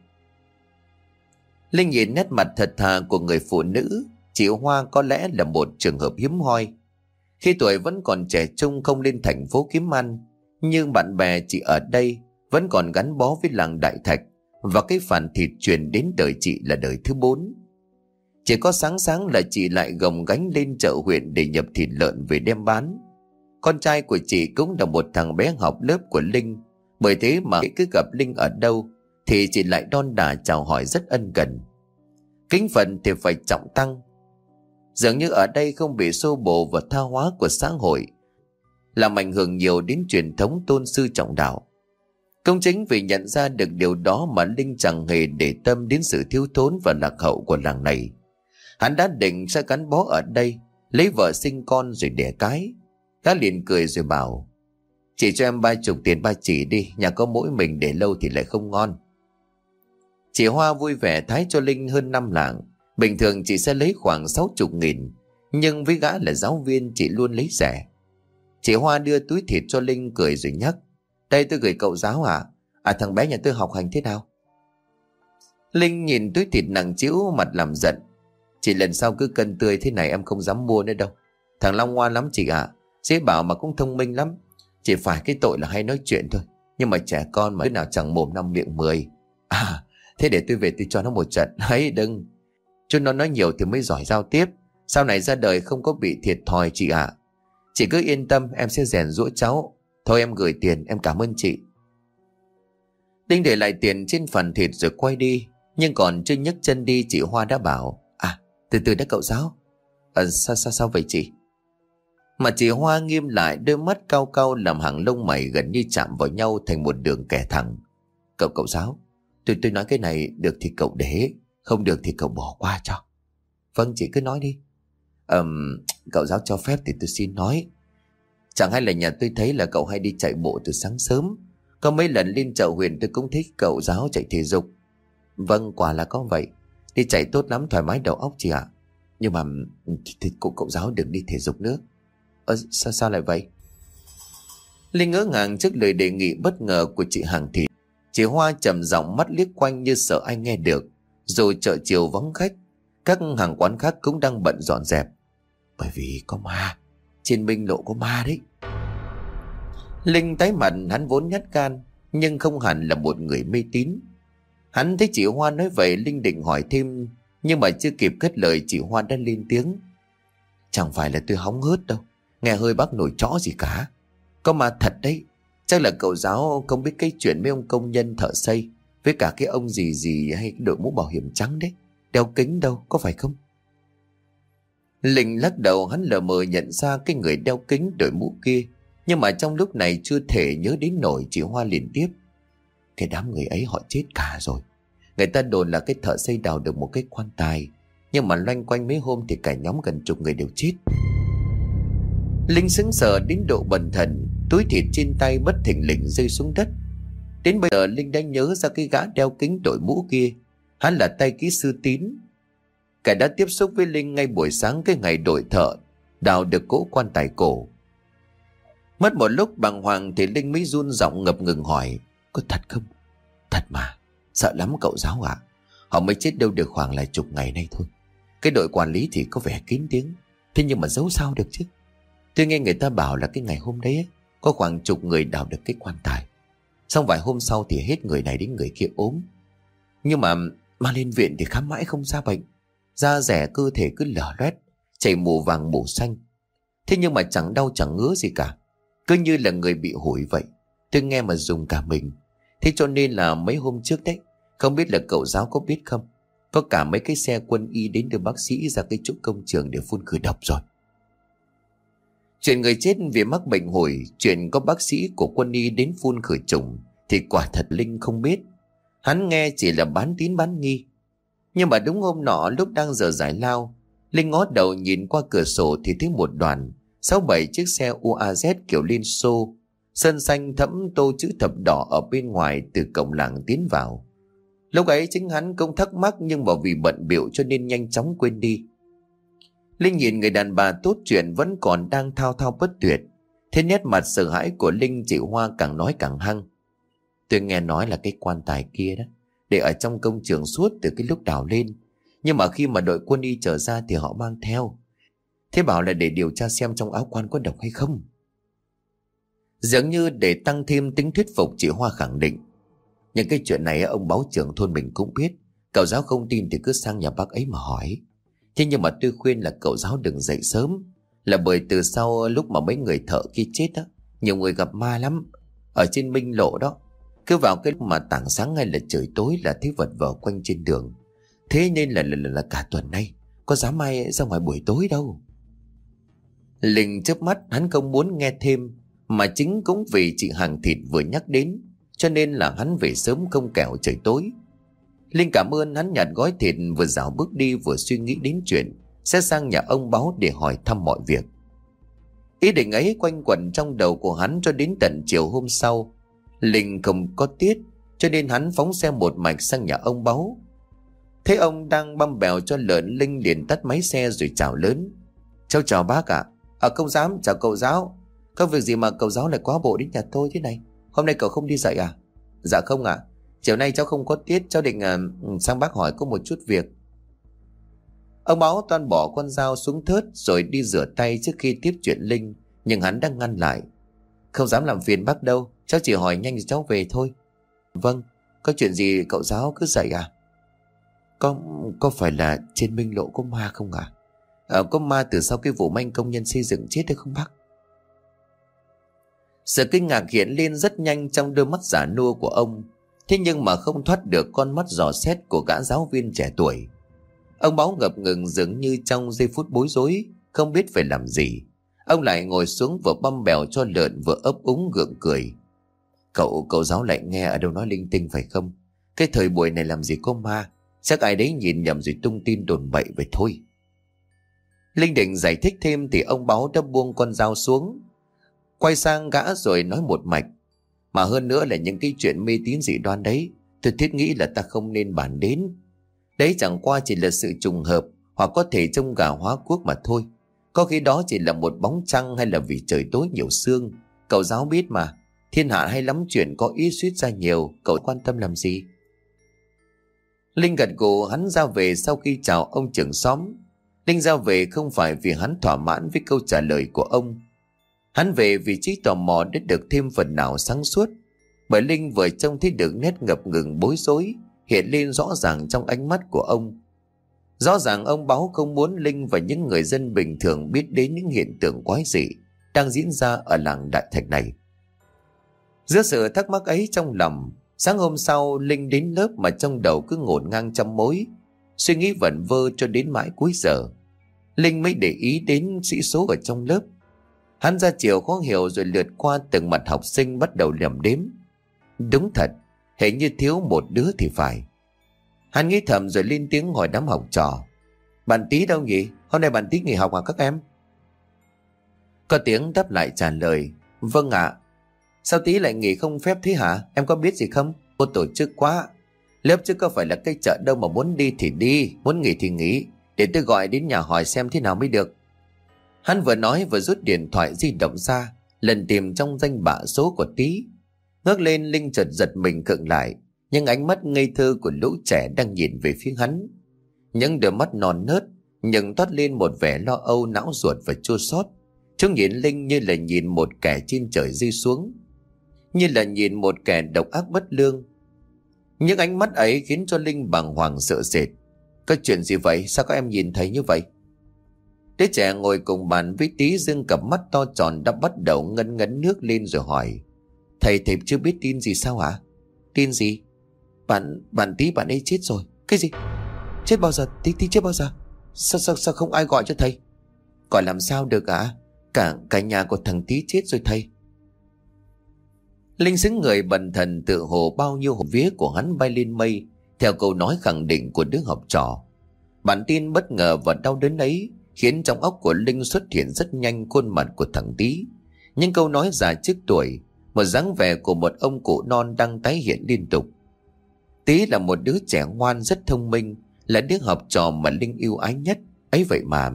Linh nhìn nét mặt thật thà của người phụ nữ, chị Hoa có lẽ là một trường hợp hiếm hoi. Khi tuổi vẫn còn trẻ trung không lên thành phố kiếm ăn, nhưng bạn bè chị ở đây vẫn còn gắn bó với làng Đại Thạch, và cái phản thịt truyền đến đời chị là đời thứ bốn. Chỉ có sáng sáng là chị lại gồng gánh lên chợ huyện để nhập thịt lợn về đem bán. Con trai của chị cũng là một thằng bé học lớp của Linh, bởi thế mà cứ gặp Linh ở đâu thì chị lại đon đả chào hỏi rất ân cần. Kính phận thì phải trọng tăng. Dường như ở đây không bị xô bồ và tha hóa của xã hội, làm ảnh hưởng nhiều đến truyền thống tôn sư trọng đạo. Công chính vì nhận ra được điều đó mà Linh chẳng hề để tâm đến sự thiếu thốn và lạc hậu của làng này. Hắn đã định sẽ gắn bó ở đây, lấy vợ sinh con rồi đẻ cái. Gã liền cười rồi bảo: Chị cho em ba chục tiền ba chỉ đi, nhà có mỗi mình để lâu thì lại không ngon. Chị Hoa vui vẻ thái cho Linh hơn năm lạng. Bình thường chị sẽ lấy khoảng sáu chục nghìn, nhưng với gã là giáo viên chị luôn lấy rẻ. Chị Hoa đưa túi thịt cho Linh cười rồi nhắc: Đây tôi gửi cậu giáo à? À thằng bé nhà tôi học hành thế nào? Linh nhìn túi thịt nặng trĩu mặt làm giận: Chị lần sau cứ cân tươi thế này em không dám mua nữa đâu. Thằng Long ngoan lắm chị ạ, à. Dễ bảo mà cũng thông minh lắm. Chỉ phải cái tội là hay nói chuyện thôi. Nhưng mà trẻ con mà đứa nào chẳng mồm năm miệng mười. À thế để tôi về tôi cho nó một trận. Ấy đừng, chứ nó nói nhiều thì mới giỏi giao tiếp. Sau này ra đời không có bị thiệt thòi chị ạ. À. Chị cứ yên tâm, em sẽ rèn giũa cháu. Thôi em gửi tiền, em cảm ơn chị. Linh để lại tiền trên phần thịt rồi quay đi. Nhưng còn chưa nhấc chân đi, chị Hoa đã bảo: À từ từ đã cậu giáo. À, sao sao sao vậy chị? Mà chị Hoa nghiêm lại, đôi mắt cau cau làm hàng lông mày gần như chạm vào nhau thành một đường kẻ thẳng. Cậu cậu giáo, tôi tôi nói cái này được thì cậu để, không được thì cậu bỏ qua cho. Vâng chị cứ nói đi. Ờm, cậu giáo cho phép thì tôi xin nói. Chẳng hay là nhà tôi thấy là cậu hay đi chạy bộ từ sáng sớm. Có mấy lần lên chợ huyện tôi cũng thích cậu giáo chạy thể dục. Vâng quả là có vậy. Đi chạy tốt lắm, thoải mái đầu óc chị ạ. Nhưng mà thì, thì cậu, cậu giáo đừng đi thể dục nữa. Ờ sao, sao lại vậy? Linh ngỡ ngàng trước lời đề nghị bất ngờ của chị hàng thịt. Chị Hoa trầm giọng mắt liếc quanh như sợ ai nghe được. Dù chợ chiều vắng khách, các hàng quán khác cũng đang bận dọn dẹp. Bởi vì có ma, trên Minh Lộ có ma đấy. Linh tái mặt, hắn vốn nhát gan nhưng không hẳn là một người mê tín. Hắn thấy chị Hoa nói vậy, Linh định hỏi thêm, nhưng mà chưa kịp cất lời chị Hoa đã lên tiếng: Chẳng phải là tôi hóng hớt đâu, nghe hơi bác nổi chó gì cả. Có mà thật đấy. Chắc là cậu giáo không biết cái chuyện mấy ông công nhân thợ xây, với cả cái ông gì gì hay đội mũ bảo hiểm trắng đấy, đeo kính đâu, có phải không? Linh lắc đầu, hắn lờ mờ nhận ra cái người đeo kính đội mũ kia, nhưng mà trong lúc này chưa thể nhớ đến nổi. Chị Hoa liền tiếp: Cái đám người ấy họ chết cả rồi. Người ta đồn là cái thợ xây đào được một cái quan tài, nhưng mà loanh quanh mấy hôm thì cả nhóm gần chục người đều chết. Linh sững sờ đến độ bần thần, túi thịt trên tay bất thình lình rơi xuống đất. Đến bây giờ Linh đã nhớ ra cái gã đeo kính đội mũ kia, hắn là tay kỹ sư Tín. Kẻ đã tiếp xúc với Linh ngay buổi sáng cái ngày đội thợ đào được cỗ quan tài cổ. Mất một lúc bàng hoàng thì Linh mới run giọng ngập ngừng hỏi: Có thật không? Thật mà, sợ lắm cậu giáo ạ. À. Họ mới chết đâu được khoảng là chục ngày nay thôi. Cái đội quản lý thì có vẻ kín tiếng, thế nhưng mà giấu sao được chứ. Tôi nghe người ta bảo là cái ngày hôm đấy ấy, có khoảng chục người đào được cái quan tài. Xong vài hôm sau thì hết người này đến người kia ốm. Nhưng mà mang lên viện thì khám mãi không ra bệnh. Da rẻ cơ thể cứ lở loét, chảy mù vàng mù xanh. Thế nhưng mà chẳng đau chẳng ngứa gì cả, cứ như là người bị hủi vậy. Tôi nghe mà dùng cả mình. Thế cho nên là mấy hôm trước đấy, không biết là cậu giáo có biết không, có cả mấy cái xe quân y đến đưa bác sĩ ra cái chỗ công trường để phun khử độc rồi. Chuyện người chết vì mắc bệnh hủi, chuyện có bác sĩ của quân y đến phun khử trùng thì quả thật Linh không biết. Hắn nghe chỉ là bán tín bán nghi. Nhưng mà đúng hôm nọ lúc đang giờ giải lao, Linh ngó đầu nhìn qua cửa sổ thì thấy một đoàn sáu bảy chiếc xe u a zét kiểu Liên Xô, sơn xanh thẫm tô chữ thập đỏ ở bên ngoài từ cổng làng tiến vào. Lúc ấy chính hắn cũng thắc mắc, nhưng mà vì bận bịu cho nên nhanh chóng quên đi. Linh nhìn người đàn bà tốt chuyện vẫn còn đang thao thao bất tuyệt. Thế nét mặt sợ hãi của Linh, chị Hoa càng nói càng hăng. Tôi nghe nói là cái quan tài kia đó để ở trong công trường suốt từ cái lúc đào lên, nhưng mà khi mà đội quân y trở ra thì họ mang theo. Thế bảo là để điều tra xem trong áo quan có độc hay không. Dường như để tăng thêm tính thuyết phục, chị Hoa khẳng định: những cái chuyện này ông báo trưởng thôn mình cũng biết. Cậu giáo không tin thì cứ sang nhà bác ấy mà hỏi. Thế nhưng mà tôi khuyên là cậu giáo đừng dậy sớm, là bởi từ sau lúc mà mấy người thợ kia chết á, nhiều người gặp ma lắm. Ở trên Minh Lộ đó, cứ vào cái lúc mà tảng sáng hay là trời tối là thấy vật vờ quanh trên đường. Thế nên là, là, là, là cả tuần nay có dám ai ra ngoài buổi tối đâu. Linh chớp mắt, hắn không muốn nghe thêm. Mà chính cũng vì chị hàng thịt vừa nhắc đến cho nên là hắn về sớm không kẻo trời tối. Linh cảm ơn, hắn nhặt gói thịt vừa dạo bước đi vừa suy nghĩ đến chuyện sẽ sang nhà ông Báo để hỏi thăm mọi việc. Ý định ấy quanh quẩn trong đầu của hắn cho đến tận chiều hôm sau. Linh không có tiết cho nên hắn phóng xe một mạch sang nhà ông Báo. Thấy ông đang băm bèo cho lợn, Linh liền tắt máy xe rồi chào lớn: Cháu chào bác ạ. À? À, không dám, chào cậu giáo. Có việc gì mà cậu giáo lại quá bộ đến nhà tôi thế này? Hôm nay cậu không đi dạy à? Dạ không ạ. À. Chiều nay cháu không có tiết, cháu định uh, sang bác hỏi có một chút việc. Ông Báo toan bỏ con dao xuống thớt rồi đi rửa tay trước khi tiếp chuyện Linh, nhưng hắn đang ngăn lại: Không dám làm phiền bác đâu, cháu chỉ hỏi nhanh rồi cháu về thôi. Vâng, có chuyện gì cậu giáo cứ dạy à? Có, có phải là trên Minh Lộ có ma không ạ? À? À, có ma từ sau cái vụ manh công nhân xây dựng chết đấy không bác? Sự kinh ngạc hiện lên rất nhanh trong đôi mắt giả nua của ông. Thế nhưng mà không thoát được con mắt dò xét của gã giáo viên trẻ tuổi. Ông Báo ngập ngừng, dường như trong giây phút bối rối, không biết phải làm gì. Ông lại ngồi xuống vừa băm bèo cho lợn vừa ấp úng gượng cười. Cậu, cậu giáo lại nghe ở đâu nói linh tinh phải không? Cái thời buổi này làm gì có ma, chắc ai đấy nhìn nhầm rồi tung tin đồn bậy vậy thôi. Linh định giải thích thêm thì ông Báo đã buông con dao xuống, quay sang gã rồi nói một mạch: Mà hơn nữa là những cái chuyện mê tín dị đoan đấy, tôi thiết nghĩ là ta không nên bàn đến. Đấy chẳng qua chỉ là sự trùng hợp, hoặc có thể trông gà hóa quốc mà thôi. Có khi đó chỉ là một bóng trăng, hay là vì trời tối nhiều sương. Cậu giáo biết mà, thiên hạ hay lắm chuyện có ý suýt ra nhiều, cậu quan tâm làm gì? Linh gật gù, hắn ra về sau khi chào ông trưởng xóm. Linh ra về không phải vì hắn thỏa mãn với câu trả lời của ông. Hắn về vì trí tò mò để được thêm phần nào sáng suốt. Bởi Linh vừa trông thấy được nét ngập ngừng bối rối hiện lên rõ ràng trong ánh mắt của ông. Rõ ràng ông Báo không muốn Linh và những người dân bình thường biết đến những hiện tượng quái dị đang diễn ra ở làng Đại Thạch này. Giữa sự thắc mắc ấy trong lòng, sáng hôm sau Linh đến lớp mà trong đầu cứ ngổn ngang trăm mối, suy nghĩ vẩn vơ cho đến mãi cuối giờ. Linh mới để ý đến sĩ số ở trong lớp. Hắn ra chiều khó hiểu rồi lượt qua từng mặt học sinh bắt đầu lẩm đếm. Đúng thật, hình như thiếu một đứa thì phải. Hắn nghĩ thầm rồi lên tiếng hỏi đám học trò: Bạn Tí đâu nhỉ? Hôm nay bạn Tí nghỉ học à các em? Có tiếng đáp lại trả lời: Vâng ạ. À. Sao Tí lại nghỉ không phép thế hả? Em có biết gì không? Cô tổ chức quá. Lớp chứ có phải là cái chợ đâu mà muốn đi thì đi, muốn nghỉ thì nghỉ. Để tôi gọi đến nhà hỏi xem thế nào mới được. Hắn vừa nói vừa rút điện thoại di động ra, lần tìm trong danh bạ số của Tí. Ngước lên, Linh chợt giật mình khựng lại, nhưng ánh mắt ngây thơ của lũ trẻ đang nhìn về phía hắn. Những đôi mắt non nớt nhưng toát lên một vẻ lo âu, não ruột và chua xót. Chúng nhìn Linh như là nhìn một kẻ trên trời rơi xuống, như là nhìn một kẻ độc ác bất lương. Những ánh mắt ấy khiến cho Linh bàng hoàng sợ sệt. Có chuyện gì vậy? Sao các em nhìn thấy như vậy? Đứa trẻ ngồi cùng bàn với Tí dương cặp mắt to tròn đã bắt đầu ngấn ngấn nước lên rồi hỏi: Thầy thầy chưa biết tin gì sao hả? Tin gì? Bạn, bạn Tí bạn ấy chết rồi. Cái gì? Chết bao giờ? Tí Tí chết bao giờ? Sao, sao, sao không ai gọi cho thầy? Gọi làm sao được hả? Cả cả nhà của thằng Tí chết rồi thầy. Linh xứng người bần thần, tự hồ bao nhiêu hồn vía của hắn bay lên mây theo câu nói khẳng định của đứa học trò. Bản tin bất ngờ và đau đớn ấy khiến trong óc của Linh xuất hiện rất nhanh khuôn mặt của thằng Tí. Những câu nói già trước tuổi, một dáng vẻ của một ông cụ non đang tái hiện liên tục. Tí là một đứa trẻ ngoan rất thông minh, là đứa học trò mà Linh yêu ái nhất. Ấy vậy mà...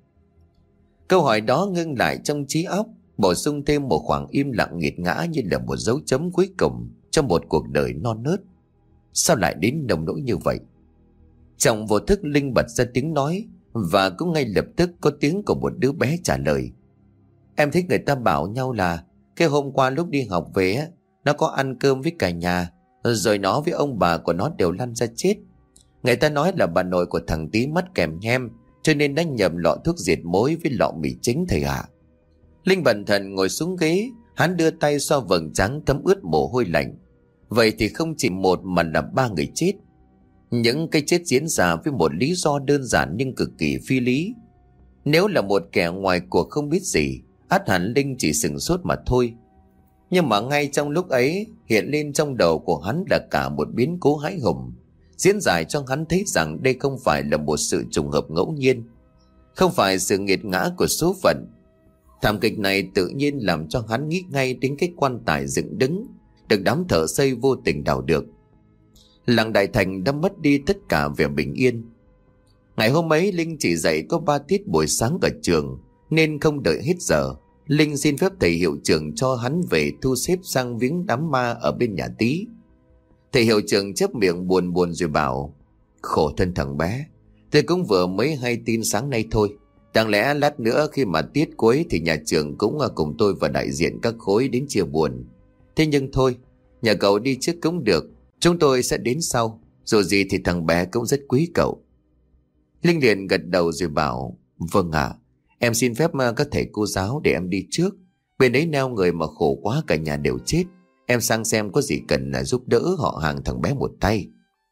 Câu hỏi đó ngưng lại trong trí óc, bổ sung thêm một khoảng im lặng nghiệt ngã như là một dấu chấm cuối cùng trong một cuộc đời non nớt. Sao lại đến nông nỗi như vậy? Trong vô thức Linh bật ra tiếng nói, và cũng ngay lập tức có tiếng của một đứa bé trả lời. Em thấy người ta bảo nhau là cái hôm qua lúc đi học về nó có ăn cơm với cả nhà, rồi nó với ông bà của nó đều lăn ra chết. Người ta nói là bà nội của thằng Tí mất kèm nhem, cho nên đã nhầm lọ thuốc diệt mối với lọ mì chính thầy ạ. Linh bần thần ngồi xuống ghế, hắn đưa tay xoa vầng trán thấm ướt mồ hôi lạnh. Vậy thì không chỉ một mà là ba người chết. Những cái chết diễn ra với một lý do đơn giản nhưng cực kỳ phi lý. Nếu là một kẻ ngoài cuộc không biết gì, ắt hẳn Linh chỉ sửng sốt mà thôi. Nhưng mà ngay trong lúc ấy, hiện lên trong đầu của hắn là cả một biến cố hãi hùng, diễn giải cho hắn thấy rằng đây không phải là một sự trùng hợp ngẫu nhiên, không phải sự nghiệt ngã của số phận. Thảm kịch này tự nhiên làm cho hắn nghĩ ngay đến cái quan tài dựng đứng được đám thợ xây vô tình đào được. Làng Đại Thành đã mất đi tất cả vẻ bình yên. Ngày hôm ấy Linh chỉ dạy có ba tiết buổi sáng ở trường, nên không đợi hết giờ, Linh xin phép thầy hiệu trưởng cho hắn về thu xếp sang viếng đám ma ở bên nhà Tí. Thầy hiệu trưởng chép miệng buồn buồn rồi bảo: Khổ thân thằng bé, tôi cũng vừa mới hay tin sáng nay thôi. Đáng lẽ lát nữa khi mà tiết cuối thì nhà trường cũng cùng tôi và đại diện các khối đến chia buồn. Thế nhưng thôi, nhà cậu đi trước cũng được, chúng tôi sẽ đến sau. Dù gì thì thằng bé cũng rất quý cậu. Linh liền gật đầu rồi bảo: Vâng ạ, à, em xin phép các thầy cô giáo để em đi trước. Bên ấy neo người mà khổ quá cả nhà đều chết. Em sang xem có gì cần là giúp đỡ họ hàng thằng bé một tay.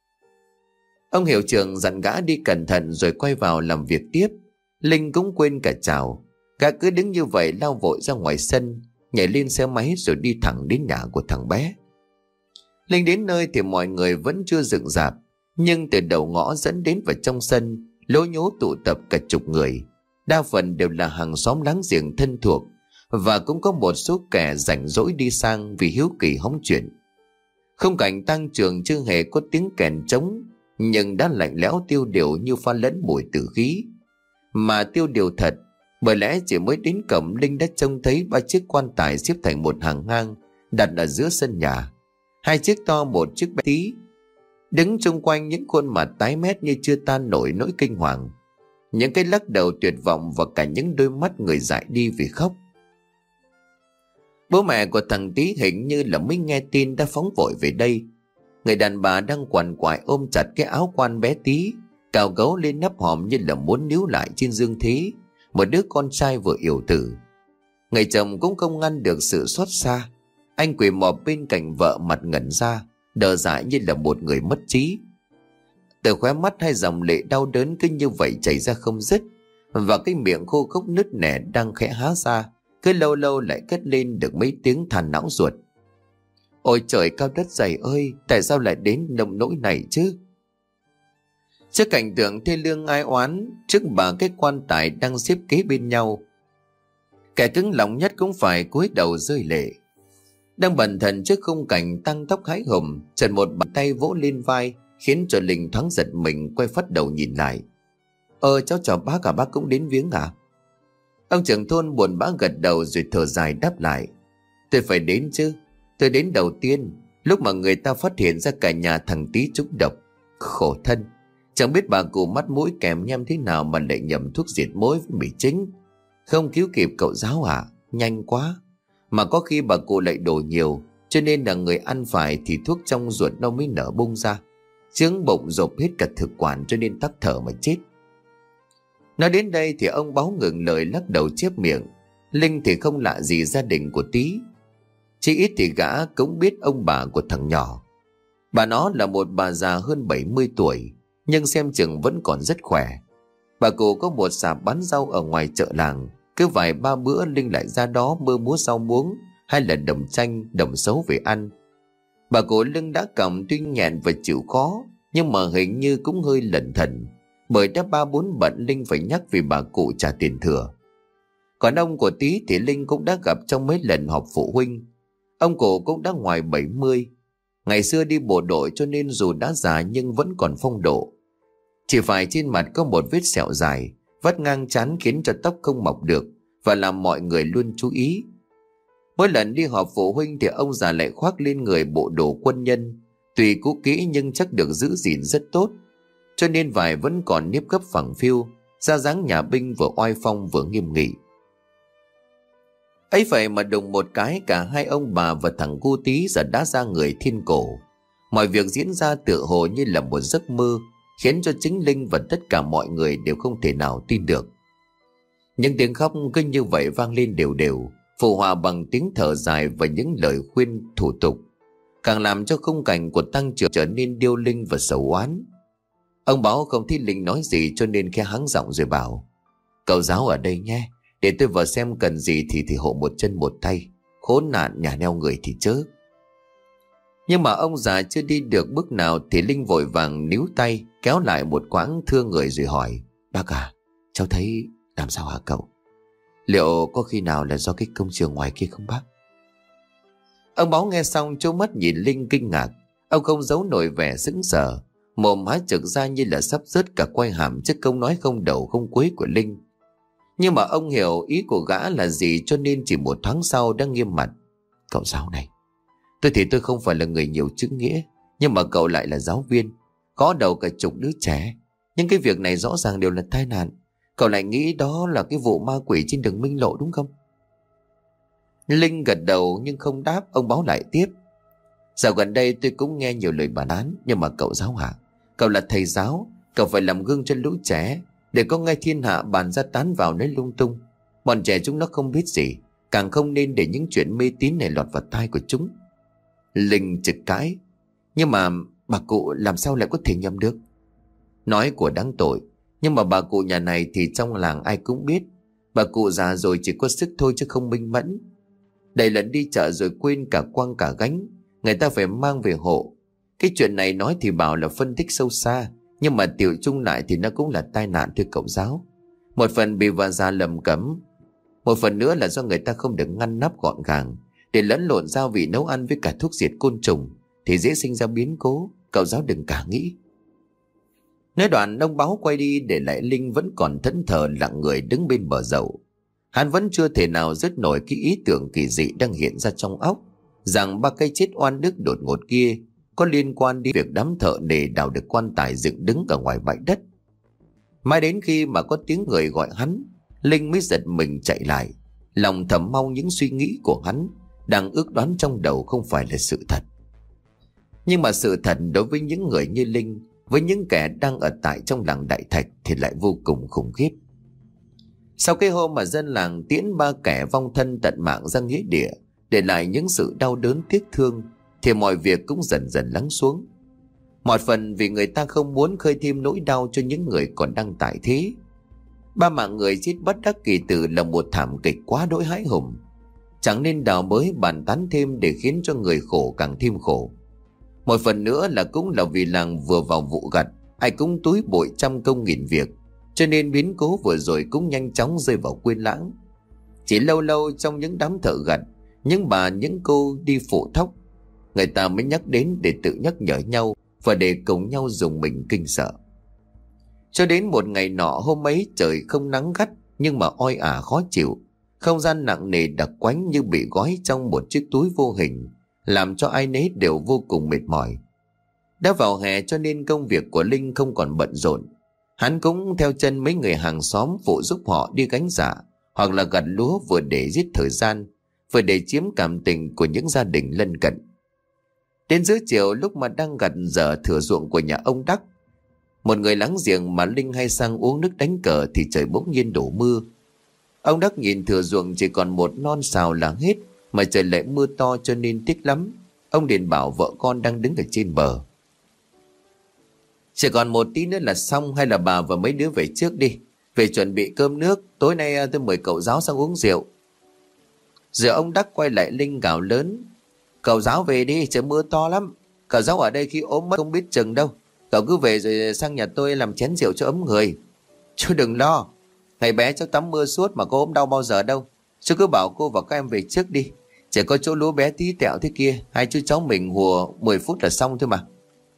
Ông hiệu trưởng dặn gã đi cẩn thận rồi quay vào làm việc tiếp. Linh cũng quên cả chào. Gã cứ đứng như vậy lao vội ra ngoài sân, nhảy lên xe máy rồi đi thẳng đến nhà của thằng bé. Linh đến nơi thì mọi người vẫn chưa dựng rạp, nhưng từ đầu ngõ dẫn đến vào trong sân lố nhố tụ tập cả chục người. Đa phần đều là hàng xóm láng giềng thân thuộc, và cũng có một số kẻ rảnh rỗi đi sang vì hiếu kỳ hóng chuyện. Khung cảnh tang trường chưa hề có tiếng kèn trống, nhưng đã lạnh lẽo tiêu điều như pha lẫn mùi tử khí. Mà tiêu điều thật, bởi lẽ chỉ mới đến cổng Linh đã trông thấy ba chiếc quan tài xếp thành một hàng ngang đặt ở giữa sân nhà. Hai chiếc to, một chiếc bé tí. Đứng chung quanh những khuôn mặt tái mét như chưa tan nổi nỗi kinh hoàng, những cái lắc đầu tuyệt vọng và cả những đôi mắt người dại đi vì khóc. Bố mẹ của thằng Tí hình như là mới nghe tin đã phóng vội về đây. Người đàn bà đang quằn quại ôm chặt cái áo quan bé Tí, cào gấu lên nắp hòm như là muốn níu lại trên dương thế một đứa con trai vừa yểu tử. Người chồng cũng không ngăn được sự xót xa. Anh quỳ mọp bên cạnh vợ, mặt ngẩn ra, đờ dại như là một người mất trí. Từ khóe mắt hai dòng lệ đau đớn cứ như vậy chảy ra không dứt, và cái miệng khô khốc nứt nẻ đang khẽ há ra, cứ lâu lâu lại cất lên được mấy tiếng than não ruột. Ôi trời cao đất dày ơi, tại sao lại đến nông nỗi này chứ? Trước cảnh tượng thê lương ai oán, trước ba cái quan tài đang xếp kế bên nhau, kẻ cứng lòng nhất cũng phải cúi đầu rơi lệ. Đang bần thần trước khung cảnh tăng tóc hãi hùng, chợt một bàn tay vỗ lên vai khiến cho Linh thoáng giật mình, quay phát đầu nhìn lại. Ờ cháu chào bác, cả bác cũng đến viếng à? Ông trưởng thôn buồn bã gật đầu rồi thở dài đáp lại: Tôi phải đến chứ. Tôi đến đầu tiên lúc mà người ta phát hiện ra cả nhà thằng Tí trúng độc. Khổ thân, chẳng biết bà cụ mắt mũi kèm nhem thế nào mà lại nhầm thuốc diệt mối với mì chính. Không cứu kịp cậu giáo à? Nhanh quá. Mà có khi bà cụ lại đổ nhiều, cho nên là người ăn phải thì thuốc trong ruột nó mới nở bung ra, chướng bụng rộp hết cả thực quản, cho nên tắc thở mà chết. Nói đến đây thì ông Báo ngừng lời lắc đầu chép miệng. Linh thì không lạ gì gia đình của Tí, chỉ ít thì gã cũng biết ông bà của thằng nhỏ. Bà nó là một bà già hơn bảy mươi tuổi, nhưng xem chừng vẫn còn rất khỏe. Bà cụ có một sạp bán rau ở ngoài chợ làng, Cứ vài ba bữa Linh lại ra đó mơ múa rau muống hay là đồng chanh đồng xấu về ăn. Bà cụ Lưng đã cầm tuy nhẹn và chịu khó, nhưng mà hình như cũng hơi lẩn thẩn, bởi đã ba bốn bận Linh phải nhắc vì bà cụ trả tiền thừa. Còn ông của Tí thì Linh cũng đã gặp trong mấy lần họp phụ huynh. Ông cụ cũng đã ngoài bảy mươi. Ngày xưa đi bộ đội cho nên dù đã già nhưng vẫn còn phong độ. Chỉ phải trên mặt có một vết sẹo dài, vắt ngang trán khiến cho tóc không mọc được và làm mọi người luôn chú ý. Mỗi lần đi họp phụ huynh thì ông già lại khoác lên người bộ đồ quân nhân. Tuy cũ kỹ nhưng chắc được giữ gìn rất tốt, cho nên vải vẫn còn nếp gấp phẳng phiu, ra dáng nhà binh vừa oai phong vừa nghiêm nghị. Ấy vậy mà đùng một cái cả hai ông bà và thằng cu Tí giờ đã ra người thiên cổ. Mọi việc diễn ra tựa hồ như là một giấc mơ, khiến cho chính Linh và tất cả mọi người đều không thể nào tin được. Những tiếng khóc cứ như vậy vang lên đều đều, phụ hòa bằng tiếng thở dài và những lời khuyên thủ tục, càng làm cho khung cảnh của tăng trưởng trở nên điêu linh và sầu oán. Ông Báo không thấy Linh nói gì cho nên khẽ hắng giọng rồi bảo: "Cậu giáo ở đây nhé, để tôi vào xem cần gì thì thì hộ một chân một tay, khốn nạn nhà neo người thì chớ." Nhưng mà ông già chưa đi được bước nào thì Linh vội vàng níu tay kéo lại một quãng thưa người rồi hỏi: "Bác à, cháu thấy làm sao hả cậu? Liệu có khi nào là do cái công trường ngoài kia không bác?" Ông Báo nghe xong trố mắt nhìn Linh kinh ngạc. Ông không giấu nổi vẻ sững sờ, mồm há trực ra như là sắp rớt cả quai hàm trước câu nói không đầu không cuối của Linh. Nhưng mà ông hiểu ý của gã là gì cho nên chỉ một thoáng sau đã nghiêm mặt: "Cậu giáo này, tôi thì tôi không phải là người nhiều chữ nghĩa, nhưng mà cậu lại là giáo viên, có đầu cả chục đứa trẻ. Nhưng cái việc này rõ ràng đều là tai nạn. Cậu lại nghĩ đó là cái vụ ma quỷ trên đường Minh Lộ đúng không?" Linh gật đầu nhưng không đáp. Ông Báo lại tiếp: "Dạo gần đây tôi cũng nghe nhiều lời bàn án, nhưng mà cậu giáo hả, cậu là thầy giáo, cậu phải làm gương cho lũ trẻ, để có ngay thiên hạ bàn ra tán vào nói lung tung. Bọn trẻ chúng nó không biết gì, càng không nên để những chuyện mê tín này lọt vào tai của chúng." Linh trực cãi: "Nhưng mà bà cụ làm sao lại có thể nhầm được?" Nói của đáng tội, nhưng mà bà cụ nhà này thì trong làng ai cũng biết. Bà cụ già rồi chỉ có sức thôi chứ không minh mẫn. Đầy lần đi chợ rồi quên cả quăng cả gánh, người ta phải mang về hộ. Cái chuyện này nói thì bảo là phân tích sâu xa, nhưng mà tiểu chung lại thì nó cũng là tai nạn thưa cậu giáo. Một phần bị bà già lầm cấm, một phần nữa là do người ta không được ngăn nắp gọn gàng, để lẫn lộn gia vị nấu ăn với cả thuốc diệt côn trùng thì dễ sinh ra biến cố. Cậu giáo đừng cả nghĩ." Nói đoạn ông Báo quay đi để lại Linh vẫn còn thẫn thờ lặng người đứng bên bờ dậu. Hắn vẫn chưa thể nào dứt nổi cái ý tưởng kỳ dị đang hiện ra trong óc, rằng ba cây chết oan đức đột ngột kia có liên quan đến việc đám thợ nề đào được quan tài dựng đứng ở ngoài bãi đất. Mãi đến khi mà có tiếng người gọi hắn, Linh mới giật mình chạy lại, lòng thầm mong những suy nghĩ của hắn đang ước đoán trong đầu không phải là sự thật. Nhưng mà sự thật đối với những người như Linh, với những kẻ đang ở tại trong làng Đại Thạch thì lại vô cùng khủng khiếp. Sau cái hôm mà dân làng tiễn ba kẻ vong thân tận mạng ra nghĩa địa, để lại những sự đau đớn tiếc thương, thì mọi việc cũng dần dần lắng xuống. Một phần vì người ta không muốn khơi thêm nỗi đau cho những người còn đang tại thế. Ba mạng người chết bất đắc kỳ tử là một thảm kịch quá đỗi hãi hùng, chẳng nên đào bới bàn tán thêm để khiến cho người khổ càng thêm khổ. Một phần nữa là cũng là vì làng vừa vào vụ gặt, ai cũng túi bụi trăm công nghìn việc, cho nên biến cố vừa rồi cũng nhanh chóng rơi vào quên lãng. Chỉ lâu lâu trong những đám thợ gặt, những bà những cô đi phụ thóc, người ta mới nhắc đến để tự nhắc nhở nhau và để cùng nhau dùng mình kinh sợ. Cho đến một ngày nọ, hôm ấy trời không nắng gắt nhưng mà oi ả khó chịu, không gian nặng nề đặc quánh như bị gói trong một chiếc túi vô hình, làm cho ai nấy đều vô cùng mệt mỏi. Đã vào hè cho nên công việc của Linh không còn bận rộn. Hắn cũng theo chân mấy người hàng xóm phụ giúp họ đi gánh rạ hoặc là gặt lúa, vừa để giết thời gian, vừa để chiếm cảm tình của những gia đình lân cận. Đến giữa chiều, lúc mà đang gặt dở thửa ruộng của nhà ông Đắc, một người láng giềng mà Linh hay sang uống nước đánh cờ, thì trời bỗng nhiên đổ mưa. Ông Đắc nhìn thửa ruộng chỉ còn một non sào là hết, mà trời lại mưa to cho nên tiếc lắm. Ông liền bảo vợ con đang đứng ở trên bờ: "Chỉ còn một tí nữa là xong, hay là bà và mấy đứa về trước đi. Về chuẩn bị cơm nước, tối nay tôi mời cậu giáo sang uống rượu. Rồi ông Đắc quay lại Linh gào lớn: Cậu giáo về đi, trời mưa to lắm. Cậu giáo ở đây khi ốm mất không biết chừng đâu. Cậu cứ về rồi sang nhà tôi làm chén rượu cho ấm người. Chú đừng lo, ngày bé cháu tắm mưa suốt mà có ốm đau bao giờ đâu. Chú cứ bảo cô và các em về trước đi. Chỉ có chỗ lúa bé tí tẹo thế kia, hai chú cháu mình hùa mười phút là xong thôi mà.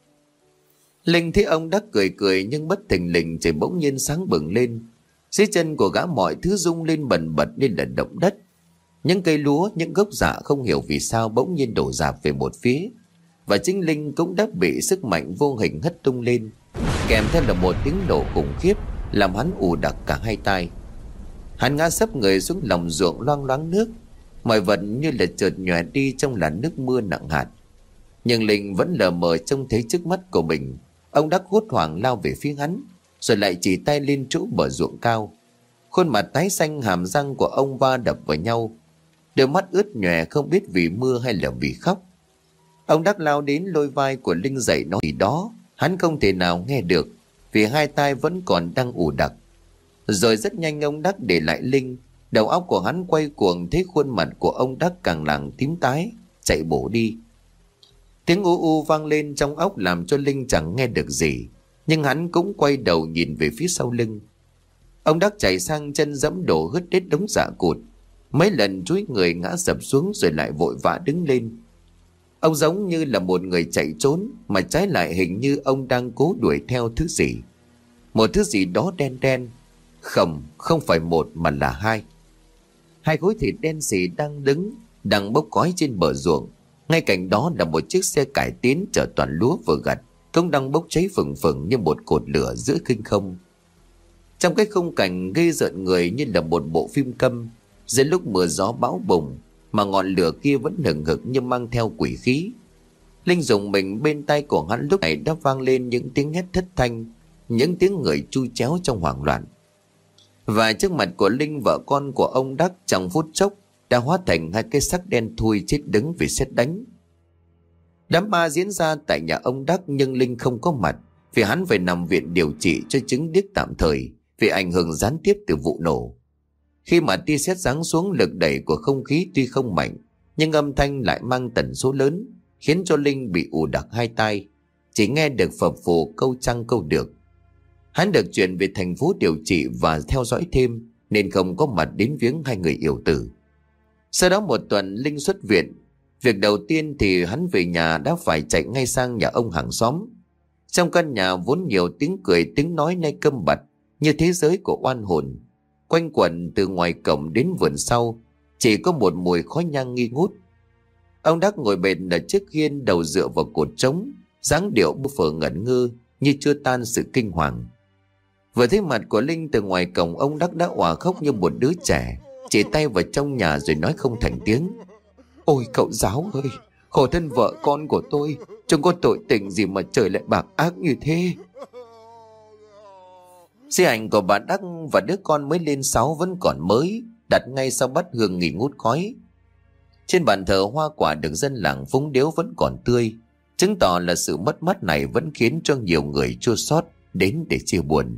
Linh thấy ông Đắc cười cười nhưng bất thình lình trời bỗng nhiên sáng bừng lên. Dưới chân của gã mọi thứ rung lên bần bật nên là động đất. Những cây lúa, những gốc rạ không hiểu vì sao bỗng nhiên đổ rạp về một phía. Và chính Linh cũng đã bị sức mạnh vô hình hất tung lên, kèm theo là một tiếng nổ khủng khiếp làm hắn ù đặc cả hai tai. Hắn ngã sấp người xuống lòng ruộng loang loáng nước, mọi vật như là chợt nhòe đi trong làn nước mưa nặng hạt. Nhưng Linh vẫn lờ mờ trông thấy trước mắt của mình. Ông Đắc hốt hoảng lao về phía hắn, rồi lại chỉ tay lên chỗ bờ ruộng cao. Khuôn mặt tái xanh, hàm răng của ông va đập vào nhau, đôi mắt ướt nhòe không biết vì mưa hay là vì khóc. Ông Đắc lao đến lôi vai của Linh dậy nói gì đó, hắn không thể nào nghe được vì hai tai vẫn còn đang ù đặc. Rồi rất nhanh ông Đắc để lại Linh. Đầu óc của hắn quay cuồng, thấy khuôn mặt của ông Đắc càng làng tím tái, chạy bổ đi. Tiếng u u vang lên trong óc làm cho Linh chẳng nghe được gì, nhưng hắn cũng quay đầu nhìn về phía sau lưng. Ông Đắc chạy sang chân dẫm đổ hứt hết đống rạ cụt, mấy lần chúi người ngã sập xuống rồi lại vội vã đứng lên. Ông giống như là một người chạy trốn, mà trái lại hình như ông đang cố đuổi theo thứ gì. Một thứ gì đó đen đen. Không, không phải một mà là hai. Hai khối thịt đen xì đang đứng, đang bốc khói trên bờ ruộng. Ngay cạnh đó là một chiếc xe cải tiến chở toàn lúa vừa gặt, cũng đang bốc cháy phừng phừng như một cột lửa giữa khinh không. Trong cái khung cảnh gây rợn người như là một bộ phim câm, giữa lúc mưa gió bão bùng mà ngọn lửa kia vẫn hừng hực như mang theo quỷ khí. Linh dùng mình, bên tai của hắn lúc này đã vang lên những tiếng hét thất thanh, những tiếng người chui chéo trong hoảng loạn. Và trước mặt của Linh, vợ con của ông Đắc trong phút chốc đã hóa thành hai cái xác đen thui chết đứng vì sét đánh. Đám ma diễn ra tại nhà ông Đắc nhưng Linh không có mặt vì hắn phải nằm viện điều trị cho chứng điếc tạm thời vì ảnh hưởng gián tiếp từ vụ nổ. Khi mà tia sét giáng xuống, lực đẩy của không khí tuy không mạnh nhưng âm thanh lại mang tần số lớn, khiến cho Linh bị ù đặc hai tai, chỉ nghe được phập phù câu trăng câu được. Hắn được chuyển về thành phố điều trị và theo dõi thêm nên không có mặt đến viếng hai người yểu tử. Sau đó một tuần Linh xuất viện. Việc đầu tiên thì hắn về nhà đã phải chạy ngay sang nhà ông hàng xóm. Trong căn nhà vốn nhiều tiếng cười tiếng nói nay câm bặt như thế giới của oan hồn. Quanh quẩn từ ngoài cổng đến vườn sau chỉ có một mùi khói nhang nghi ngút. Ông Đắc ngồi bệt ở chiếc hiên, đầu dựa vào cột trống, dáng điệu bơ phờ ngẩn ngơ như chưa tan sự kinh hoàng. Vừa thấy mặt của Linh từ ngoài cổng, ông Đắc đã òa khóc như một đứa trẻ, chỉ tay vào trong nhà rồi nói không thành tiếng: Ôi cậu giáo ơi, khổ thân vợ con của tôi, chúng có tội tình gì mà trời lại bạc ác như thế. Di ảnh của bà Đắc và đứa con mới lên sáu vẫn còn mới, đặt ngay sau bát hương nghỉ ngút khói. Trên bàn thờ hoa quả được dân làng phúng điếu vẫn còn tươi, chứng tỏ là sự mất mát này vẫn khiến cho nhiều người chua xót đến để chia buồn.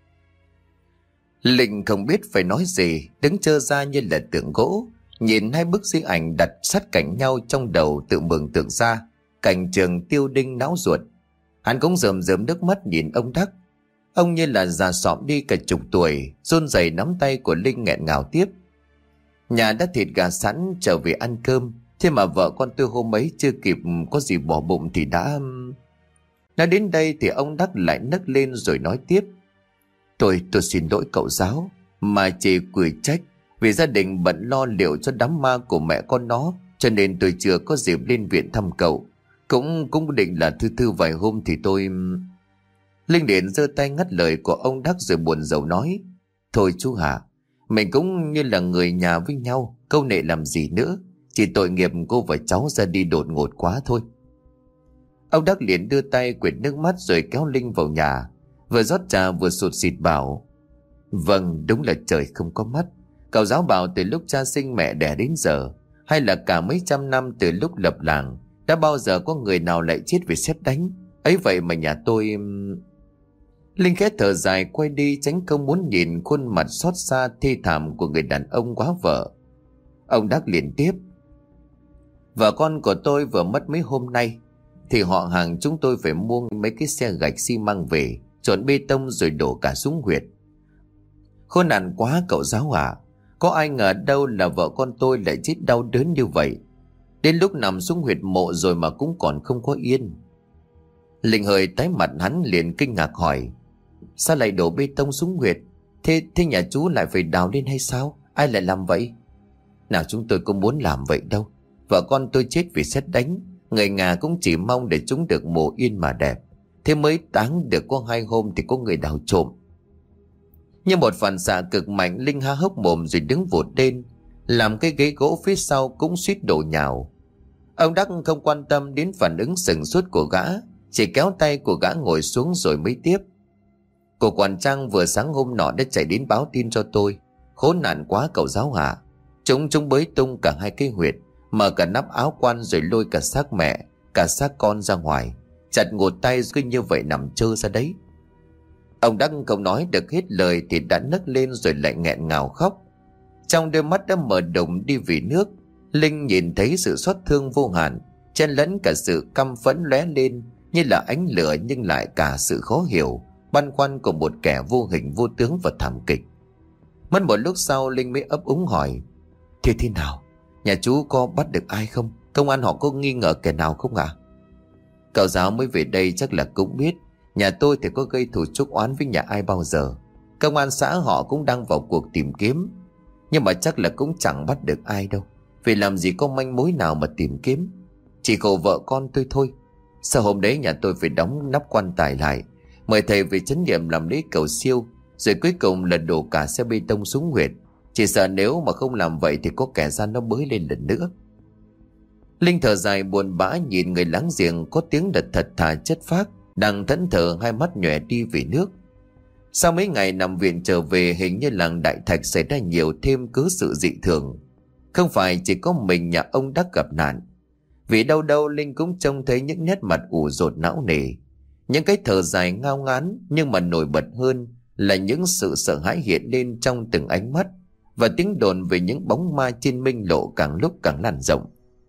Linh không biết phải nói gì, đứng trơ ra như là tượng gỗ, nhìn hai bức di ảnh đặt sát cạnh nhau, trong đầu tự mường tượng ra cảnh trường tiêu đinh não ruột. Hắn cũng rơm rớm nước mắt nhìn ông Đắc. Ông như là già xọm đi cả chục tuổi, run rẩy nắm tay của Linh nghẹn ngào tiếp: Nhà đã thịt gà sẵn, trở về ăn cơm. Thế mà vợ con tôi hôm ấy chưa kịp có gì bỏ bụng thì đã... Nói đến đây thì ông Đắc lại nấc lên rồi nói tiếp: Tôi, tôi xin lỗi cậu giáo, mà chỉ quỳ trách vì gia đình bận lo liệu cho đám ma của mẹ con nó, cho nên tôi chưa có dịp lên viện thăm cậu. Cũng cũng định là thư thư vài hôm thì tôi... Linh Điền giơ tay ngắt lời của ông Đắc rồi buồn rầu nói: Thôi chú Hà, mình cũng như là người nhà với nhau, câu nệ làm gì nữa, chỉ tội nghiệp cô và cháu ra đi đột ngột quá thôi. Ông Đắc liền đưa tay quệt nước mắt rồi kéo Linh vào nhà, vừa rót trà vừa sụt sịt bảo: Vâng, đúng là trời không có mắt. Cậu giáo bảo từ lúc cha sinh mẹ đẻ đến giờ, hay là cả mấy trăm năm từ lúc lập làng, đã bao giờ có người nào lại chết vì sét đánh ấy vậy mà nhà tôi... Linh khẽ thở dài quay đi, tránh không muốn nhìn khuôn mặt xót xa thê thảm của người đàn ông quá vợ. Ông Đắc liền tiếp: Vợ con của tôi vừa mất mấy hôm nay, thì họ hàng chúng tôi phải mua mấy cái xe gạch xi măng về, trộn bê tông rồi đổ cả xuống huyệt. Khốn nạn quá cậu giáo ạ. Có ai ngờ đâu là vợ con tôi lại chết đau đớn như vậy. Đến lúc nằm xuống huyệt mộ rồi mà cũng còn không có yên. Linh hơi tái mặt, hắn liền kinh ngạc hỏi: Sao lại đổ bê tông xuống huyệt? Thế, thế nhà chú lại phải đào lên hay sao? Ai lại làm vậy? Nào, chúng tôi cũng muốn làm vậy đâu. Vợ con tôi chết vì sét đánh. Người nhà cũng chỉ mong để chúng được mồ yên mà đẹp. Thế mới táng được có hai hôm thì có người đào trộm. Như một phản xạ cực mạnh, Linh há hốc mồm rồi đứng vụt lên, làm cái ghế gỗ phía sau cũng suýt đổ nhào. Ông Đắc không quan tâm đến phản ứng sừng sốt của gã, chỉ kéo tay của gã ngồi xuống rồi mới tiếp: Cô quản trang vừa sáng hôm nọ đã chạy đến báo tin cho tôi. Khốn nạn quá cậu giáo hạ. Chúng chúng bới tung cả hai cái huyệt, mở cả nắp áo quan rồi lôi cả xác mẹ, cả xác con ra ngoài, chặt ngột tay cứ như vậy nằm trơ ra đấy. Ông Đắc không nói được hết lời thì đã nấc lên rồi lại nghẹn ngào khóc. Trong đôi mắt đã mở đục đi vì nước, Linh nhìn thấy sự xót thương vô hạn, chen lẫn cả sự căm phẫn lóe lên như là ánh lửa, nhưng lại cả sự khó hiểu, băn khoăn của một kẻ vô hình vô tướng và thảm kịch. Mất một lúc sau, Linh mới ấp úng hỏi: Thế thế nào? Nhà chú có bắt được ai không? Công an họ có nghi ngờ kẻ nào không ạ? À? Cậu giáo mới về đây chắc là cũng biết. Nhà tôi thì có gây thù chuốc oán với nhà ai bao giờ. Công an xã họ cũng đang vào cuộc tìm kiếm, nhưng mà chắc là cũng chẳng bắt được ai đâu. Vì làm gì có manh mối nào mà tìm kiếm. Chỉ khổ vợ con tôi thôi. Sau hôm đấy nhà tôi phải đóng nắp quan tài lại, mời thầy về chánh niệm làm lễ cầu siêu, rồi cuối cùng là đổ cả xe bê tông xuống huyệt. Chỉ sợ nếu mà không làm vậy thì có kẻ gian nó bới lên lần nữa. Linh thở dài buồn bã nhìn người láng giềng có tiếng đật thật thà chất phác đang thẫn thờ, hai mắt nhòe đi vì nước. Sau mấy ngày nằm viện trở về, hình như làng Đại Thạch xảy ra nhiều thêm cứ sự dị thường. Không phải chỉ có mình nhà ông Đắc gặp nạn, vì đâu đâu Linh cũng trông thấy những nét mặt ủ rột não nề, những cái thở dài ngao ngán, nhưng mà nổi bật hơn là những sự sợ hãi hiện lên trong từng ánh mắt, và tiếng đồn về những bóng ma trên minh lộ càng lúc càng lan rộng.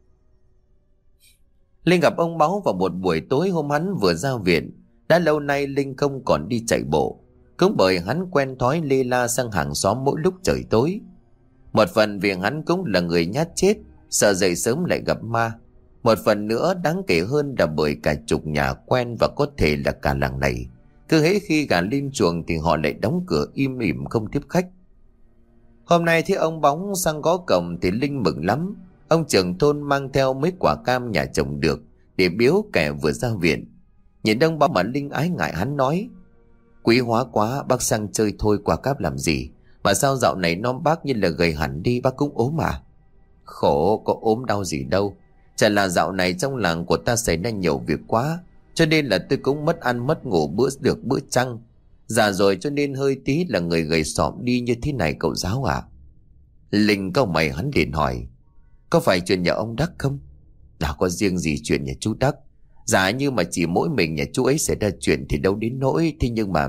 Linh gặp ông Báu vào một buổi tối hôm hắn vừa ra viện. Đã lâu nay Linh không còn đi chạy bộ, cũng bởi hắn quen thói lê la sang hàng xóm mỗi lúc trời tối. Một phần vì hắn cũng là người nhát chết, sợ dậy sớm lại gặp ma. Một phần nữa đáng kể hơn là bởi cả chục nhà quen và có thể là cả làng này, cứ hễ khi gà lên chuồng thì họ lại đóng cửa im ỉm không tiếp khách. Hôm nay thấy ông Bóng sang gõ cổng thì Linh mừng lắm. Ông trưởng thôn mang theo mấy quả cam nhà trồng được để biếu kẻ vừa ra viện. Nhìn ông Bóng mà Linh ái ngại, hắn nói: Quý hóa quá, bác sang chơi thôi, quả cáp làm gì? Mà sao dạo này non bác như là gầy hẳn đi, bác cũng ốm à? Khổ, có ốm đau gì đâu. Chả là dạo này trong làng của ta xảy ra nhiều việc quá, cho nên là tôi cũng mất ăn mất ngủ bữa được bữa chăng. Già rồi cho nên hơi tí là người gầy xọm đi như thế này cậu giáo à? Linh cau mày, hắn liền hỏi: Có phải chuyện nhà ông Đắc không? Đã có riêng gì chuyện nhà chú Đắc. Giả như mà chỉ mỗi mình nhà chú ấy xảy ra chuyện thì đâu đến nỗi. Thế nhưng mà...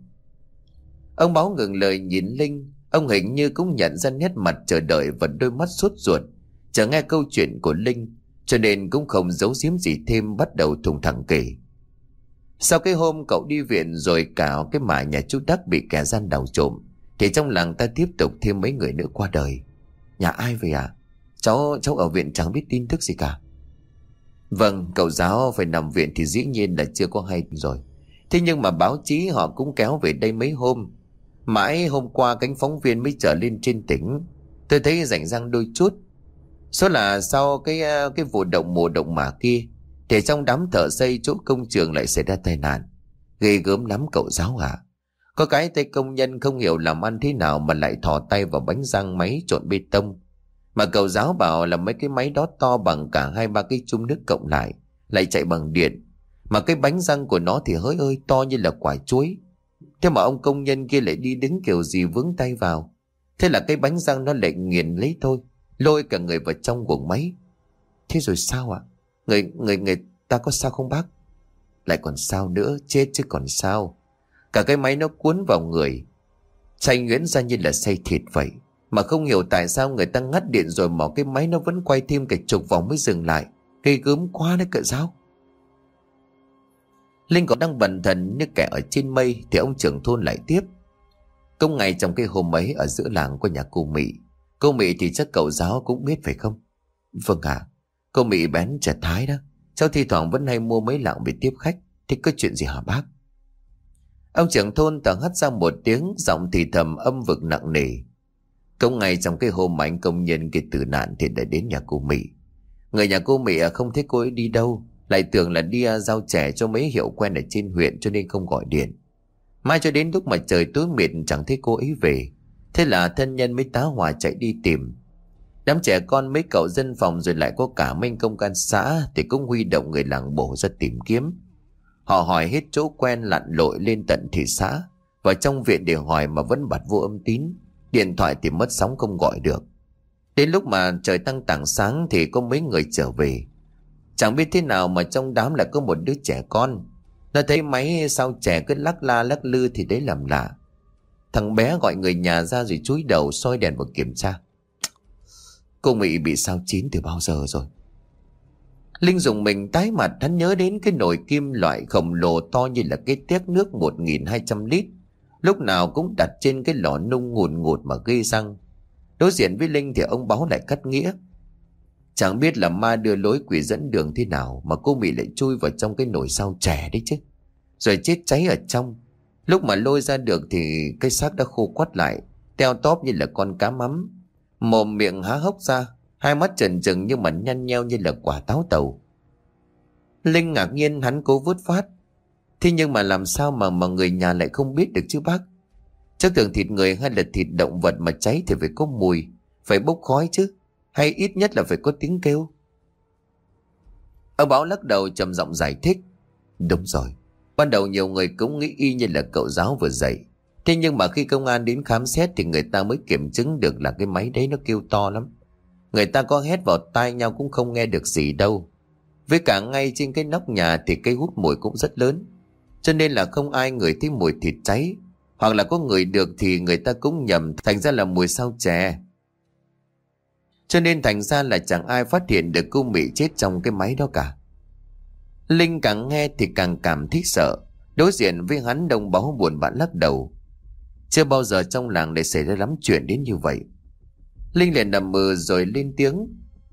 Ông Báo ngừng lời nhìn Linh. Ông hình như cũng nhận ra nét mặt chờ đợi và đôi mắt sốt ruột chờ nghe câu chuyện của Linh, cho nên cũng không giấu giếm gì thêm, bắt đầu thùng thẳng kể. Sau cái hôm cậu đi viện rồi cả cái mả nhà chú Đắc bị kẻ gian đào trộm, thì trong làng ta tiếp tục thêm mấy người nữa qua đời. Nhà ai vậy à? Cháu cháu ở viện chẳng biết tin tức gì cả. Vâng, cậu giáo phải nằm viện thì dĩ nhiên là chưa có hay rồi. Thế nhưng mà báo chí họ cũng kéo về đây mấy hôm. Mãi hôm qua cánh phóng viên mới trở lên trên tỉnh. Tôi thấy rảnh rang đôi chút. Số là sau cái cái vụ động mùa động mả kia, thì trong đám thợ xây chỗ công trường lại xảy ra tai nạn. Ghê gớm lắm cậu giáo ạ. À. Có cái tay công nhân không hiểu làm ăn thế nào mà lại thò tay vào bánh răng máy trộn bê tông. Mà cậu giáo bảo là mấy cái máy đó to bằng cả hai ba cái chum nước cộng lại, lại chạy bằng điện. Mà cái bánh răng của nó thì hỡi ơi to như là quả chuối. Thế mà ông công nhân kia lại đi đứng kiểu gì vướng tay vào. Thế là cái bánh răng nó lại nghiền lấy thôi, lôi cả người vào trong guồng máy. Thế rồi sao ạ? À? Người, người, người ta có sao không bác? Lại còn sao nữa, chết chứ còn sao. Cả cái máy nó cuốn vào người, say nhuyễn ra như là say thịt vậy. Mà không hiểu tại sao người ta ngắt điện rồi mà cái máy nó vẫn quay thêm cả chục vòng mới dừng lại. Gây gớm quá đấy cậu giáo. Linh còn đang bần thần như kẻ ở trên mây thì ông trưởng thôn lại tiếp. Công ngày trong cái hôm ấy ở giữa làng của nhà cô Mị. Cô Mị thì chắc cậu giáo cũng biết phải không? Vâng ạ. Cô Mị bán trà thái đó. Cháu thi thoảng vẫn hay mua mấy lạng về tiếp khách. Thế có chuyện gì hả bác? Ông trưởng thôn thở hắt ra một tiếng, giọng thì thầm âm vực nặng nề. Công ngày trong cái hôm mà anh công nhân kia tử nạn thì đã đến nhà cô Mị. Người nhà cô Mị không thấy cô ấy đi đâu, lại tưởng là đi giao chè cho mấy hiệu quen ở trên huyện cho nên không gọi điện. Mai cho đến lúc mà trời tối mịt chẳng thấy cô ấy về. Thế là thân nhân mới tá hỏa chạy đi tìm. Đám trẻ con mấy cậu dân phòng rồi lại có cả mấy công can xã thì cũng huy động người làng bổ ra tìm kiếm. Họ hỏi hết chỗ quen lặn lội lên tận thị xã, vào trong viện để hỏi mà vẫn bật vô âm tín. Điện thoại thì mất sóng không gọi được. Đến lúc mà trời tăng tảng sáng thì có mấy người trở về. Chẳng biết thế nào mà trong đám lại có một đứa trẻ con. Nó thấy máy sao chè cứ lắc la lắc lư thì đấy làm lạ. Thằng bé gọi người nhà ra rồi chúi đầu soi đèn vào kiểm tra. Cô Mị bị sao chín từ bao giờ rồi? Linh dùng mình tái mặt, hắn nhớ đến cái nồi kim loại khổng lồ to như là cái tét nước một nghìn hai trăm lít. Lúc nào cũng đặt trên cái lò nung ngùn ngụt mà gây răng. Đối diện với Linh thì ông Báo lại cắt nghĩa. Chẳng biết là ma đưa lối quỷ dẫn đường thế nào mà cô Mị lại chui vào trong cái nồi sao chè đấy chứ. Rồi chết cháy ở trong. Lúc mà lôi ra được thì cái xác đã khô quắt lại, teo tóp như là con cá mắm. Mồm miệng há hốc ra, hai mắt trần trừng nhưng mà nhăn nheo như là quả táo tàu. Linh ngạc nhiên, hắn cố vớt phát. Thế nhưng mà làm sao mà mà người nhà lại không biết được chứ bác? Chắc tưởng thịt người hay là thịt động vật mà cháy thì phải có mùi, phải bốc khói chứ, hay ít nhất là phải có tiếng kêu. Ông Báo lắc đầu trầm giọng giải thích. Đúng rồi, ban đầu nhiều người cũng nghĩ y như là cậu giáo vừa dạy. Thế nhưng mà khi công an đến khám xét thì người ta mới kiểm chứng được là cái máy đấy nó kêu to lắm. Người ta có hét vào tai nhau cũng không nghe được gì đâu. Với cả ngay trên cái nóc nhà thì cây hút mùi cũng rất lớn. Cho nên là không ai ngửi thấy mùi thịt cháy. Hoặc là có người được thì người ta cũng nhầm, thành ra là mùi sao chè. Cho nên thành ra là chẳng ai phát hiện được cô Mị chết trong cái máy đó cả. Linh càng nghe thì càng cảm thấy sợ. Đối diện với hắn, đồng Báo buồn bã lắc đầu. Chưa bao giờ trong làng lại xảy ra lắm chuyện đến như vậy. Linh liền nằm mơ rồi lên tiếng.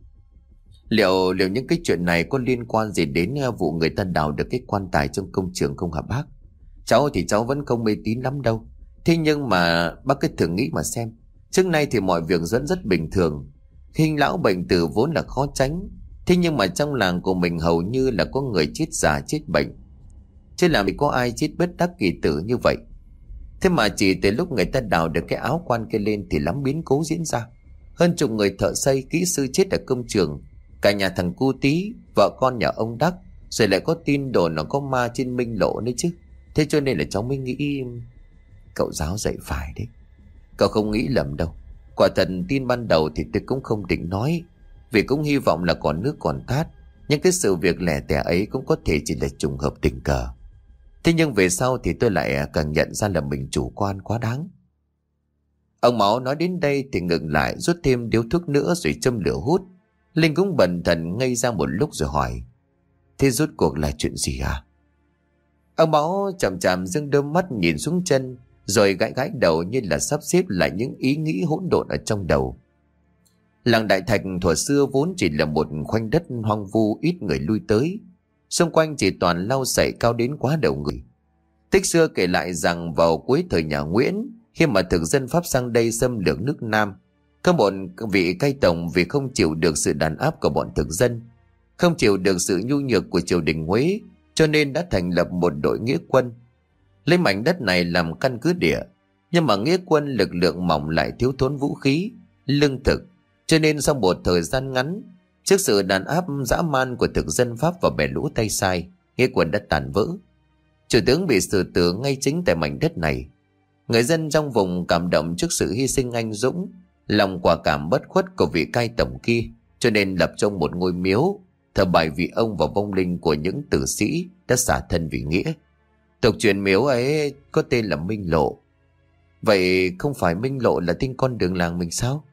Liệu liệu những cái chuyện này có liên quan gì đến vụ người ta đào được cái quan tài trong công trường không hả bác? Cháu thì cháu vẫn không mê tín lắm đâu. Thế nhưng mà bác cứ thử nghĩ mà xem. Trước nay thì mọi việc vẫn rất bình thường. Khi lão bệnh tử vốn là khó tránh. Thế nhưng mà trong làng của mình hầu như là có người chết già chết bệnh. Chứ làm gì có ai chết bất đắc kỳ tử như vậy. Thế mà chỉ từ lúc người ta đào được cái áo quan kia lên thì lắm biến cố diễn ra. Hơn chục người thợ xây kỹ sư chết ở công trường. Cả nhà thằng Cu Tí, vợ con nhà ông Đắc. Rồi lại có tin đồn nó có ma trên Minh Lộ nữa chứ. Thế cho nên là cháu mới nghĩ cậu giáo dạy phải đấy. Cậu không nghĩ lầm đâu. Quả thật tin ban đầu thì tôi cũng không định nói, vì cũng hy vọng là còn nước còn tát. Nhưng cái sự việc lẻ tẻ ấy cũng có thể chỉ là trùng hợp tình cờ. Thế nhưng về sau thì tôi lại càng nhận ra là mình chủ quan quá đáng. Ông Máu nói đến đây thì ngừng lại, rút thêm điếu thuốc nữa rồi châm lửa hút. Linh cũng bần thần ngây ra một lúc rồi hỏi. Thế rốt cuộc là chuyện gì à? Ông Máu chậm chậm dâng đôi mắt nhìn xuống chân, rồi gãi gãi đầu như là sắp xếp lại những ý nghĩ hỗn độn ở trong đầu. Làng Đại Thạch thuở xưa vốn chỉ là một khoanh đất hoang vu ít người lui tới. Xung quanh chỉ toàn lau sậy cao đến quá đầu người. Tích xưa kể lại rằng vào cuối thời nhà Nguyễn, khi mà thực dân Pháp sang đây xâm lược nước Nam, có một vị cai tổng vì không chịu được sự đàn áp của bọn thực dân, không chịu được sự nhu nhược của triều đình Huế, cho nên đã thành lập một đội nghĩa quân, lấy mảnh đất này làm căn cứ địa. Nhưng mà nghĩa quân lực lượng mỏng lại thiếu thốn vũ khí, lương thực, cho nên sau một thời gian ngắn, trước sự đàn áp dã man của thực dân Pháp và bè lũ tay sai, nghĩa quân đã tàn vỡ. Chủ tướng bị xử tử ngay chính tại mảnh đất này. Người dân trong vùng cảm động trước sự hy sinh anh dũng, lòng quả cảm bất khuất của vị cai tổng kia, cho nên lập trong một ngôi miếu thờ bài vị ông và vong linh của những tử sĩ đã xả thân vì nghĩa. Tục truyền miếu ấy có tên là Minh Lộ. Vậy không phải Minh Lộ là tên con đường làng mình sao?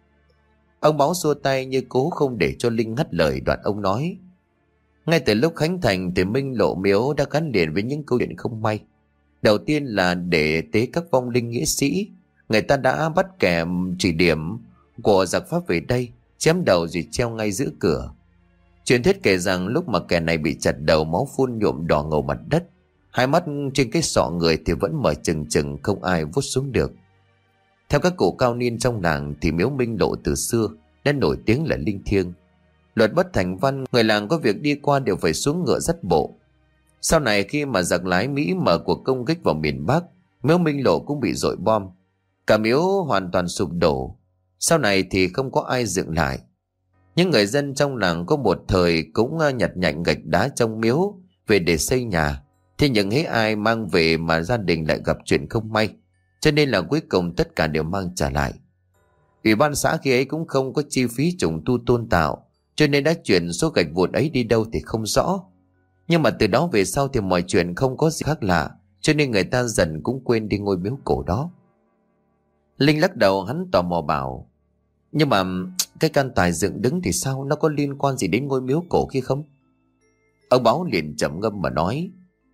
Ông Báo xua tay như cố không để cho Linh ngắt lời. Đoạn ông nói: ngay từ lúc khánh thành thì Minh Lộ miếu đã gắn liền với những câu chuyện không may. Đầu tiên là để tế các vong linh nghĩa sĩ. Người ta đã bắt kẻ chỉ điểm của giặc Pháp về đây, chém đầu rồi treo ngay giữa cửa. Truyền thuyết kể rằng lúc mà kẻ này bị chặt đầu, máu phun nhuộm đỏ ngầu mặt đất, hai mắt trên cái sọ người thì vẫn mở trừng trừng, không ai vuốt xuống được. Theo các cụ cao niên trong làng thì miếu Minh Lộ từ xưa đã nổi tiếng là linh thiêng. Luật bất thành văn, người làng có việc đi qua đều phải xuống ngựa dắt bộ. Sau này khi mà giặc lái Mỹ mở cuộc công kích vào miền Bắc, miếu Minh Lộ cũng bị dội bom, cả miếu hoàn toàn sụp đổ. Sau này thì không có ai dựng lại. Những người dân trong làng có một thời cũng nhặt nhạnh gạch đá trong miếu về để xây nhà. Thế nhưng hễ ai mang về mà gia đình lại gặp chuyện không may, cho nên là cuối cùng tất cả đều mang trả lại. Ủy ban xã khi ấy cũng không có chi phí trùng tu tôn tạo, cho nên đã chuyển số gạch vụn ấy đi đâu thì không rõ. Nhưng mà từ đó về sau thì mọi chuyện không có gì khác lạ, cho nên người ta dần cũng quên đi ngôi miếu cổ đó. Linh lắc đầu, hắn tò mò bảo: nhưng mà cái căn tài dựng đứng thì sao, nó có liên quan gì đến ngôi miếu cổ kia không? Ông Báo liền trầm ngâm mà nói: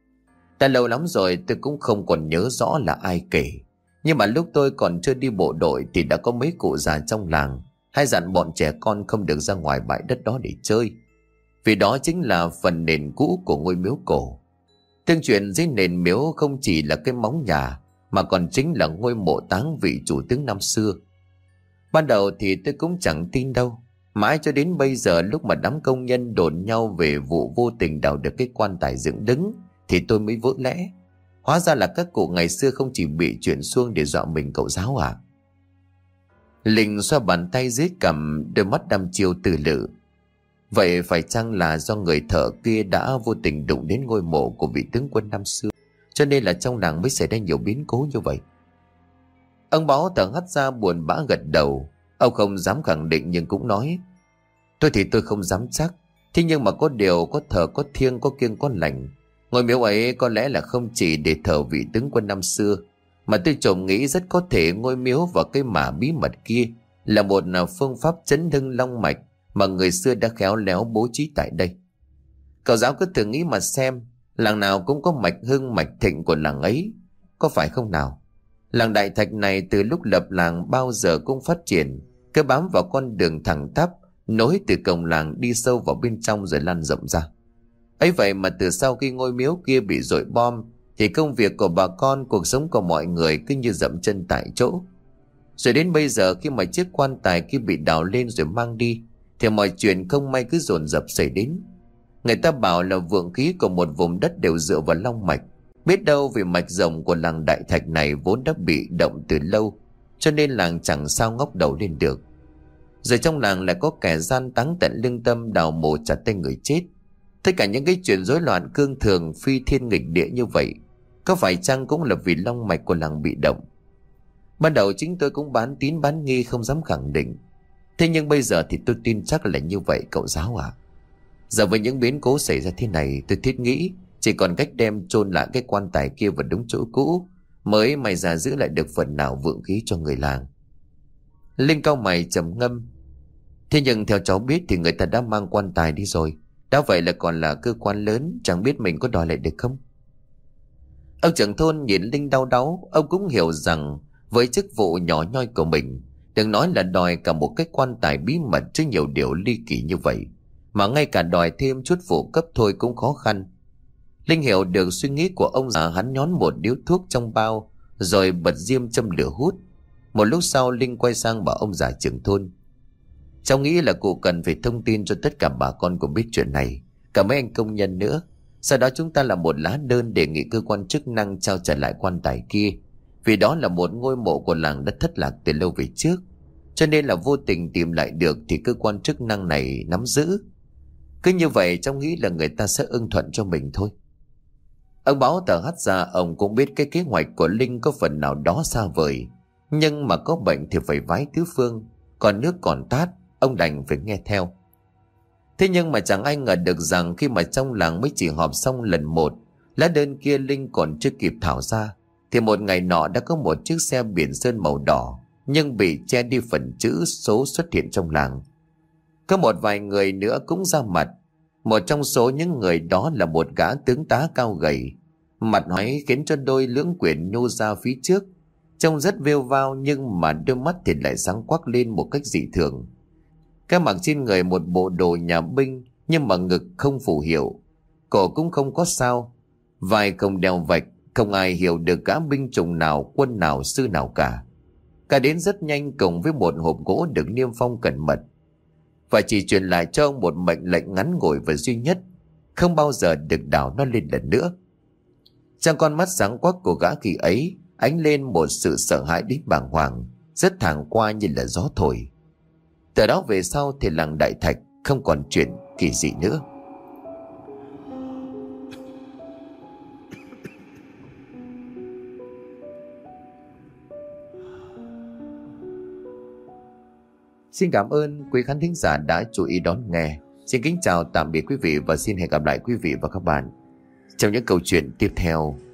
đã lâu lắm rồi tôi cũng không còn nhớ rõ là ai kể. Nhưng mà lúc tôi còn chưa đi bộ đội thì đã có mấy cụ già trong làng hay dặn bọn trẻ con không được ra ngoài bãi đất đó để chơi, vì đó chính là phần nền cũ của ngôi miếu cổ. Tương truyền dưới nền miếu không chỉ là cái móng nhà, mà còn chính là ngôi mộ táng vị chủ tướng năm xưa. Ban đầu thì tôi cũng chẳng tin đâu, mãi cho đến bây giờ lúc mà đám công nhân đồn nhau về vụ vô tình đào được cái quan tài dựng đứng thì tôi mới vỡ lẽ. Hóa ra là các cụ ngày xưa không chỉ bị chuyển xuông để dọa mình cậu giáo à? Linh xoa bàn tay dưới cằm, đôi mắt đăm chiêu từ lự. Vậy phải chăng là do người thợ kia đã vô tình đụng đến ngôi mộ của vị tướng quân năm xưa, cho nên là trong làng mới xảy ra nhiều biến cố như vậy? Ông Báo thở hắt ra buồn bã gật đầu. Ông không dám khẳng định nhưng cũng nói: tôi thì tôi không dám chắc. Thế nhưng mà có điều có thờ có thiêng, có kiêng có lành. Ngôi miếu ấy có lẽ là không chỉ để thờ vị tướng quân năm xưa, mà tôi trộm nghĩ rất có thể ngôi miếu và cái mả bí mật kia là một phương pháp chấn hưng long mạch mà người xưa đã khéo léo bố trí tại đây. Cậu giáo cứ thử nghĩ mà xem, làng nào cũng có mạch hưng mạch thịnh của làng ấy, có phải không nào? Làng Đại Thạch này từ lúc lập làng bao giờ cũng phát triển, cứ bám vào con đường thẳng tắp nối từ cổng làng đi sâu vào bên trong rồi lan rộng ra. Ấy vậy mà từ sau khi ngôi miếu kia bị dội bom thì công việc của bà con, cuộc sống của mọi người cứ như dậm chân tại chỗ. Rồi đến bây giờ khi mà chiếc quan tài kia bị đào lên rồi mang đi thì mọi chuyện không may cứ dồn dập xảy đến. Người ta bảo là vượng khí của một vùng đất đều dựa vào long mạch. Biết đâu vì mạch rồng của làng Đại Thạch này vốn đã bị động từ lâu, cho nên làng chẳng sao ngóc đầu lên được. Rồi trong làng lại có kẻ gian táng tận lương tâm đào mộ chặt tay người chết. Tất cả những cái chuyện rối loạn cương thường phi thiên nghịch địa như vậy, có phải chăng cũng là vì long mạch của làng bị động? Ban đầu chính tôi cũng bán tín bán nghi, không dám khẳng định. Thế nhưng bây giờ thì tôi tin chắc là như vậy cậu giáo à. Giờ với những biến cố xảy ra thế này, tôi thiết nghĩ chỉ còn cách đem chôn lại cái quan tài kia vào đúng chỗ cũ, mới may ra giữ lại được phần nào vượng khí cho người làng. Linh cau mày trầm ngâm: thế nhưng theo cháu biết thì người ta đã mang quan tài đi rồi, đã vậy là còn là cơ quan lớn, chẳng biết mình có đòi lại được không? Ông trưởng thôn nhìn Linh đau đáu. Ông cũng hiểu rằng với chức vụ nhỏ nhoi của mình, đừng nói là đòi cả một cái quan tài bí mật chứ nhiều điều ly kỳ như vậy, mà ngay cả đòi thêm chút phụ cấp thôi cũng khó khăn. Linh hiểu được suy nghĩ của ông già, hắn nhón một điếu thuốc trong bao rồi bật diêm châm lửa hút. Một lúc sau Linh quay sang bảo ông già trưởng thôn: cháu nghĩ là cụ cần phải thông tin cho tất cả bà con cùng biết chuyện này, cả mấy anh công nhân nữa. Sau đó chúng ta làm một lá đơn đề nghị cơ quan chức năng trao trả lại quan tài kia, vì đó là một ngôi mộ của làng đã thất lạc từ lâu về trước, cho nên là vô tình tìm lại được thì cơ quan chức năng này nắm giữ. Cứ như vậy cháu nghĩ là người ta sẽ ưng thuận cho mình thôi. Ông Báo thở hắt ra. Ông cũng biết cái kế hoạch của Linh có phần nào đó xa vời, nhưng mà có bệnh thì phải vái tứ phương, còn nước còn tát, ông đành phải nghe theo. Thế nhưng mà chẳng ai ngờ được rằng khi mà trong làng mới chỉ họp xong lần một Lá đơn kia Linh còn chưa kịp thảo ra thì một ngày nọ đã có một chiếc xe biển sơn màu đỏ nhưng bị che đi phần chữ số xuất hiện trong làng. Có một vài người nữa cũng ra mặt. Một trong số những người đó là một gã tướng tá cao gầy, mặt hói khiến cho đôi lưỡng quyển nhô ra phía trước, trông rất vêu vao nhưng mà đôi mắt thì lại sáng quắc lên một cách dị thường. Cái mặc trên người một bộ đồ nhà binh nhưng mà ngực không phù hiệu, cổ cũng không có sao, vai không đeo vạch, không ai hiểu được gã binh chủng nào, quân nào, sư nào cả. Cả đến rất nhanh cùng với một hộp gỗ được niêm phong cẩn mật, và chỉ truyền lại cho ông một mệnh lệnh ngắn ngủi và duy nhất, không bao giờ được đảo nó lên lần nữa. Trong con mắt sáng quắc của gã khi ấy ánh lên một sự sợ hãi đến bàng hoàng, rất thẳng qua như là gió thổi. Từ đó về sau thì làng Đại Thạch không còn chuyện kỳ dị nữa. Xin cảm ơn quý khán thính giả đã chú ý đón nghe. Xin kính chào tạm biệt quý vị và xin hẹn gặp lại quý vị và các bạn trong những câu chuyện tiếp theo.